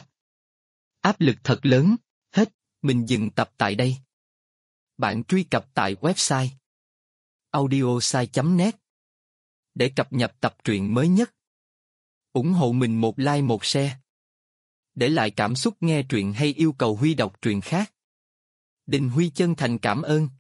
áp lực thật lớn, hết, mình dừng tập tại đây. Bạn truy cập tại website audiosai.net để cập nhật tập truyện mới nhất. Ủng hộ mình một like một share. Để lại cảm xúc nghe truyện hay yêu cầu Huy đọc truyện khác. Đình Huy chân thành cảm ơn.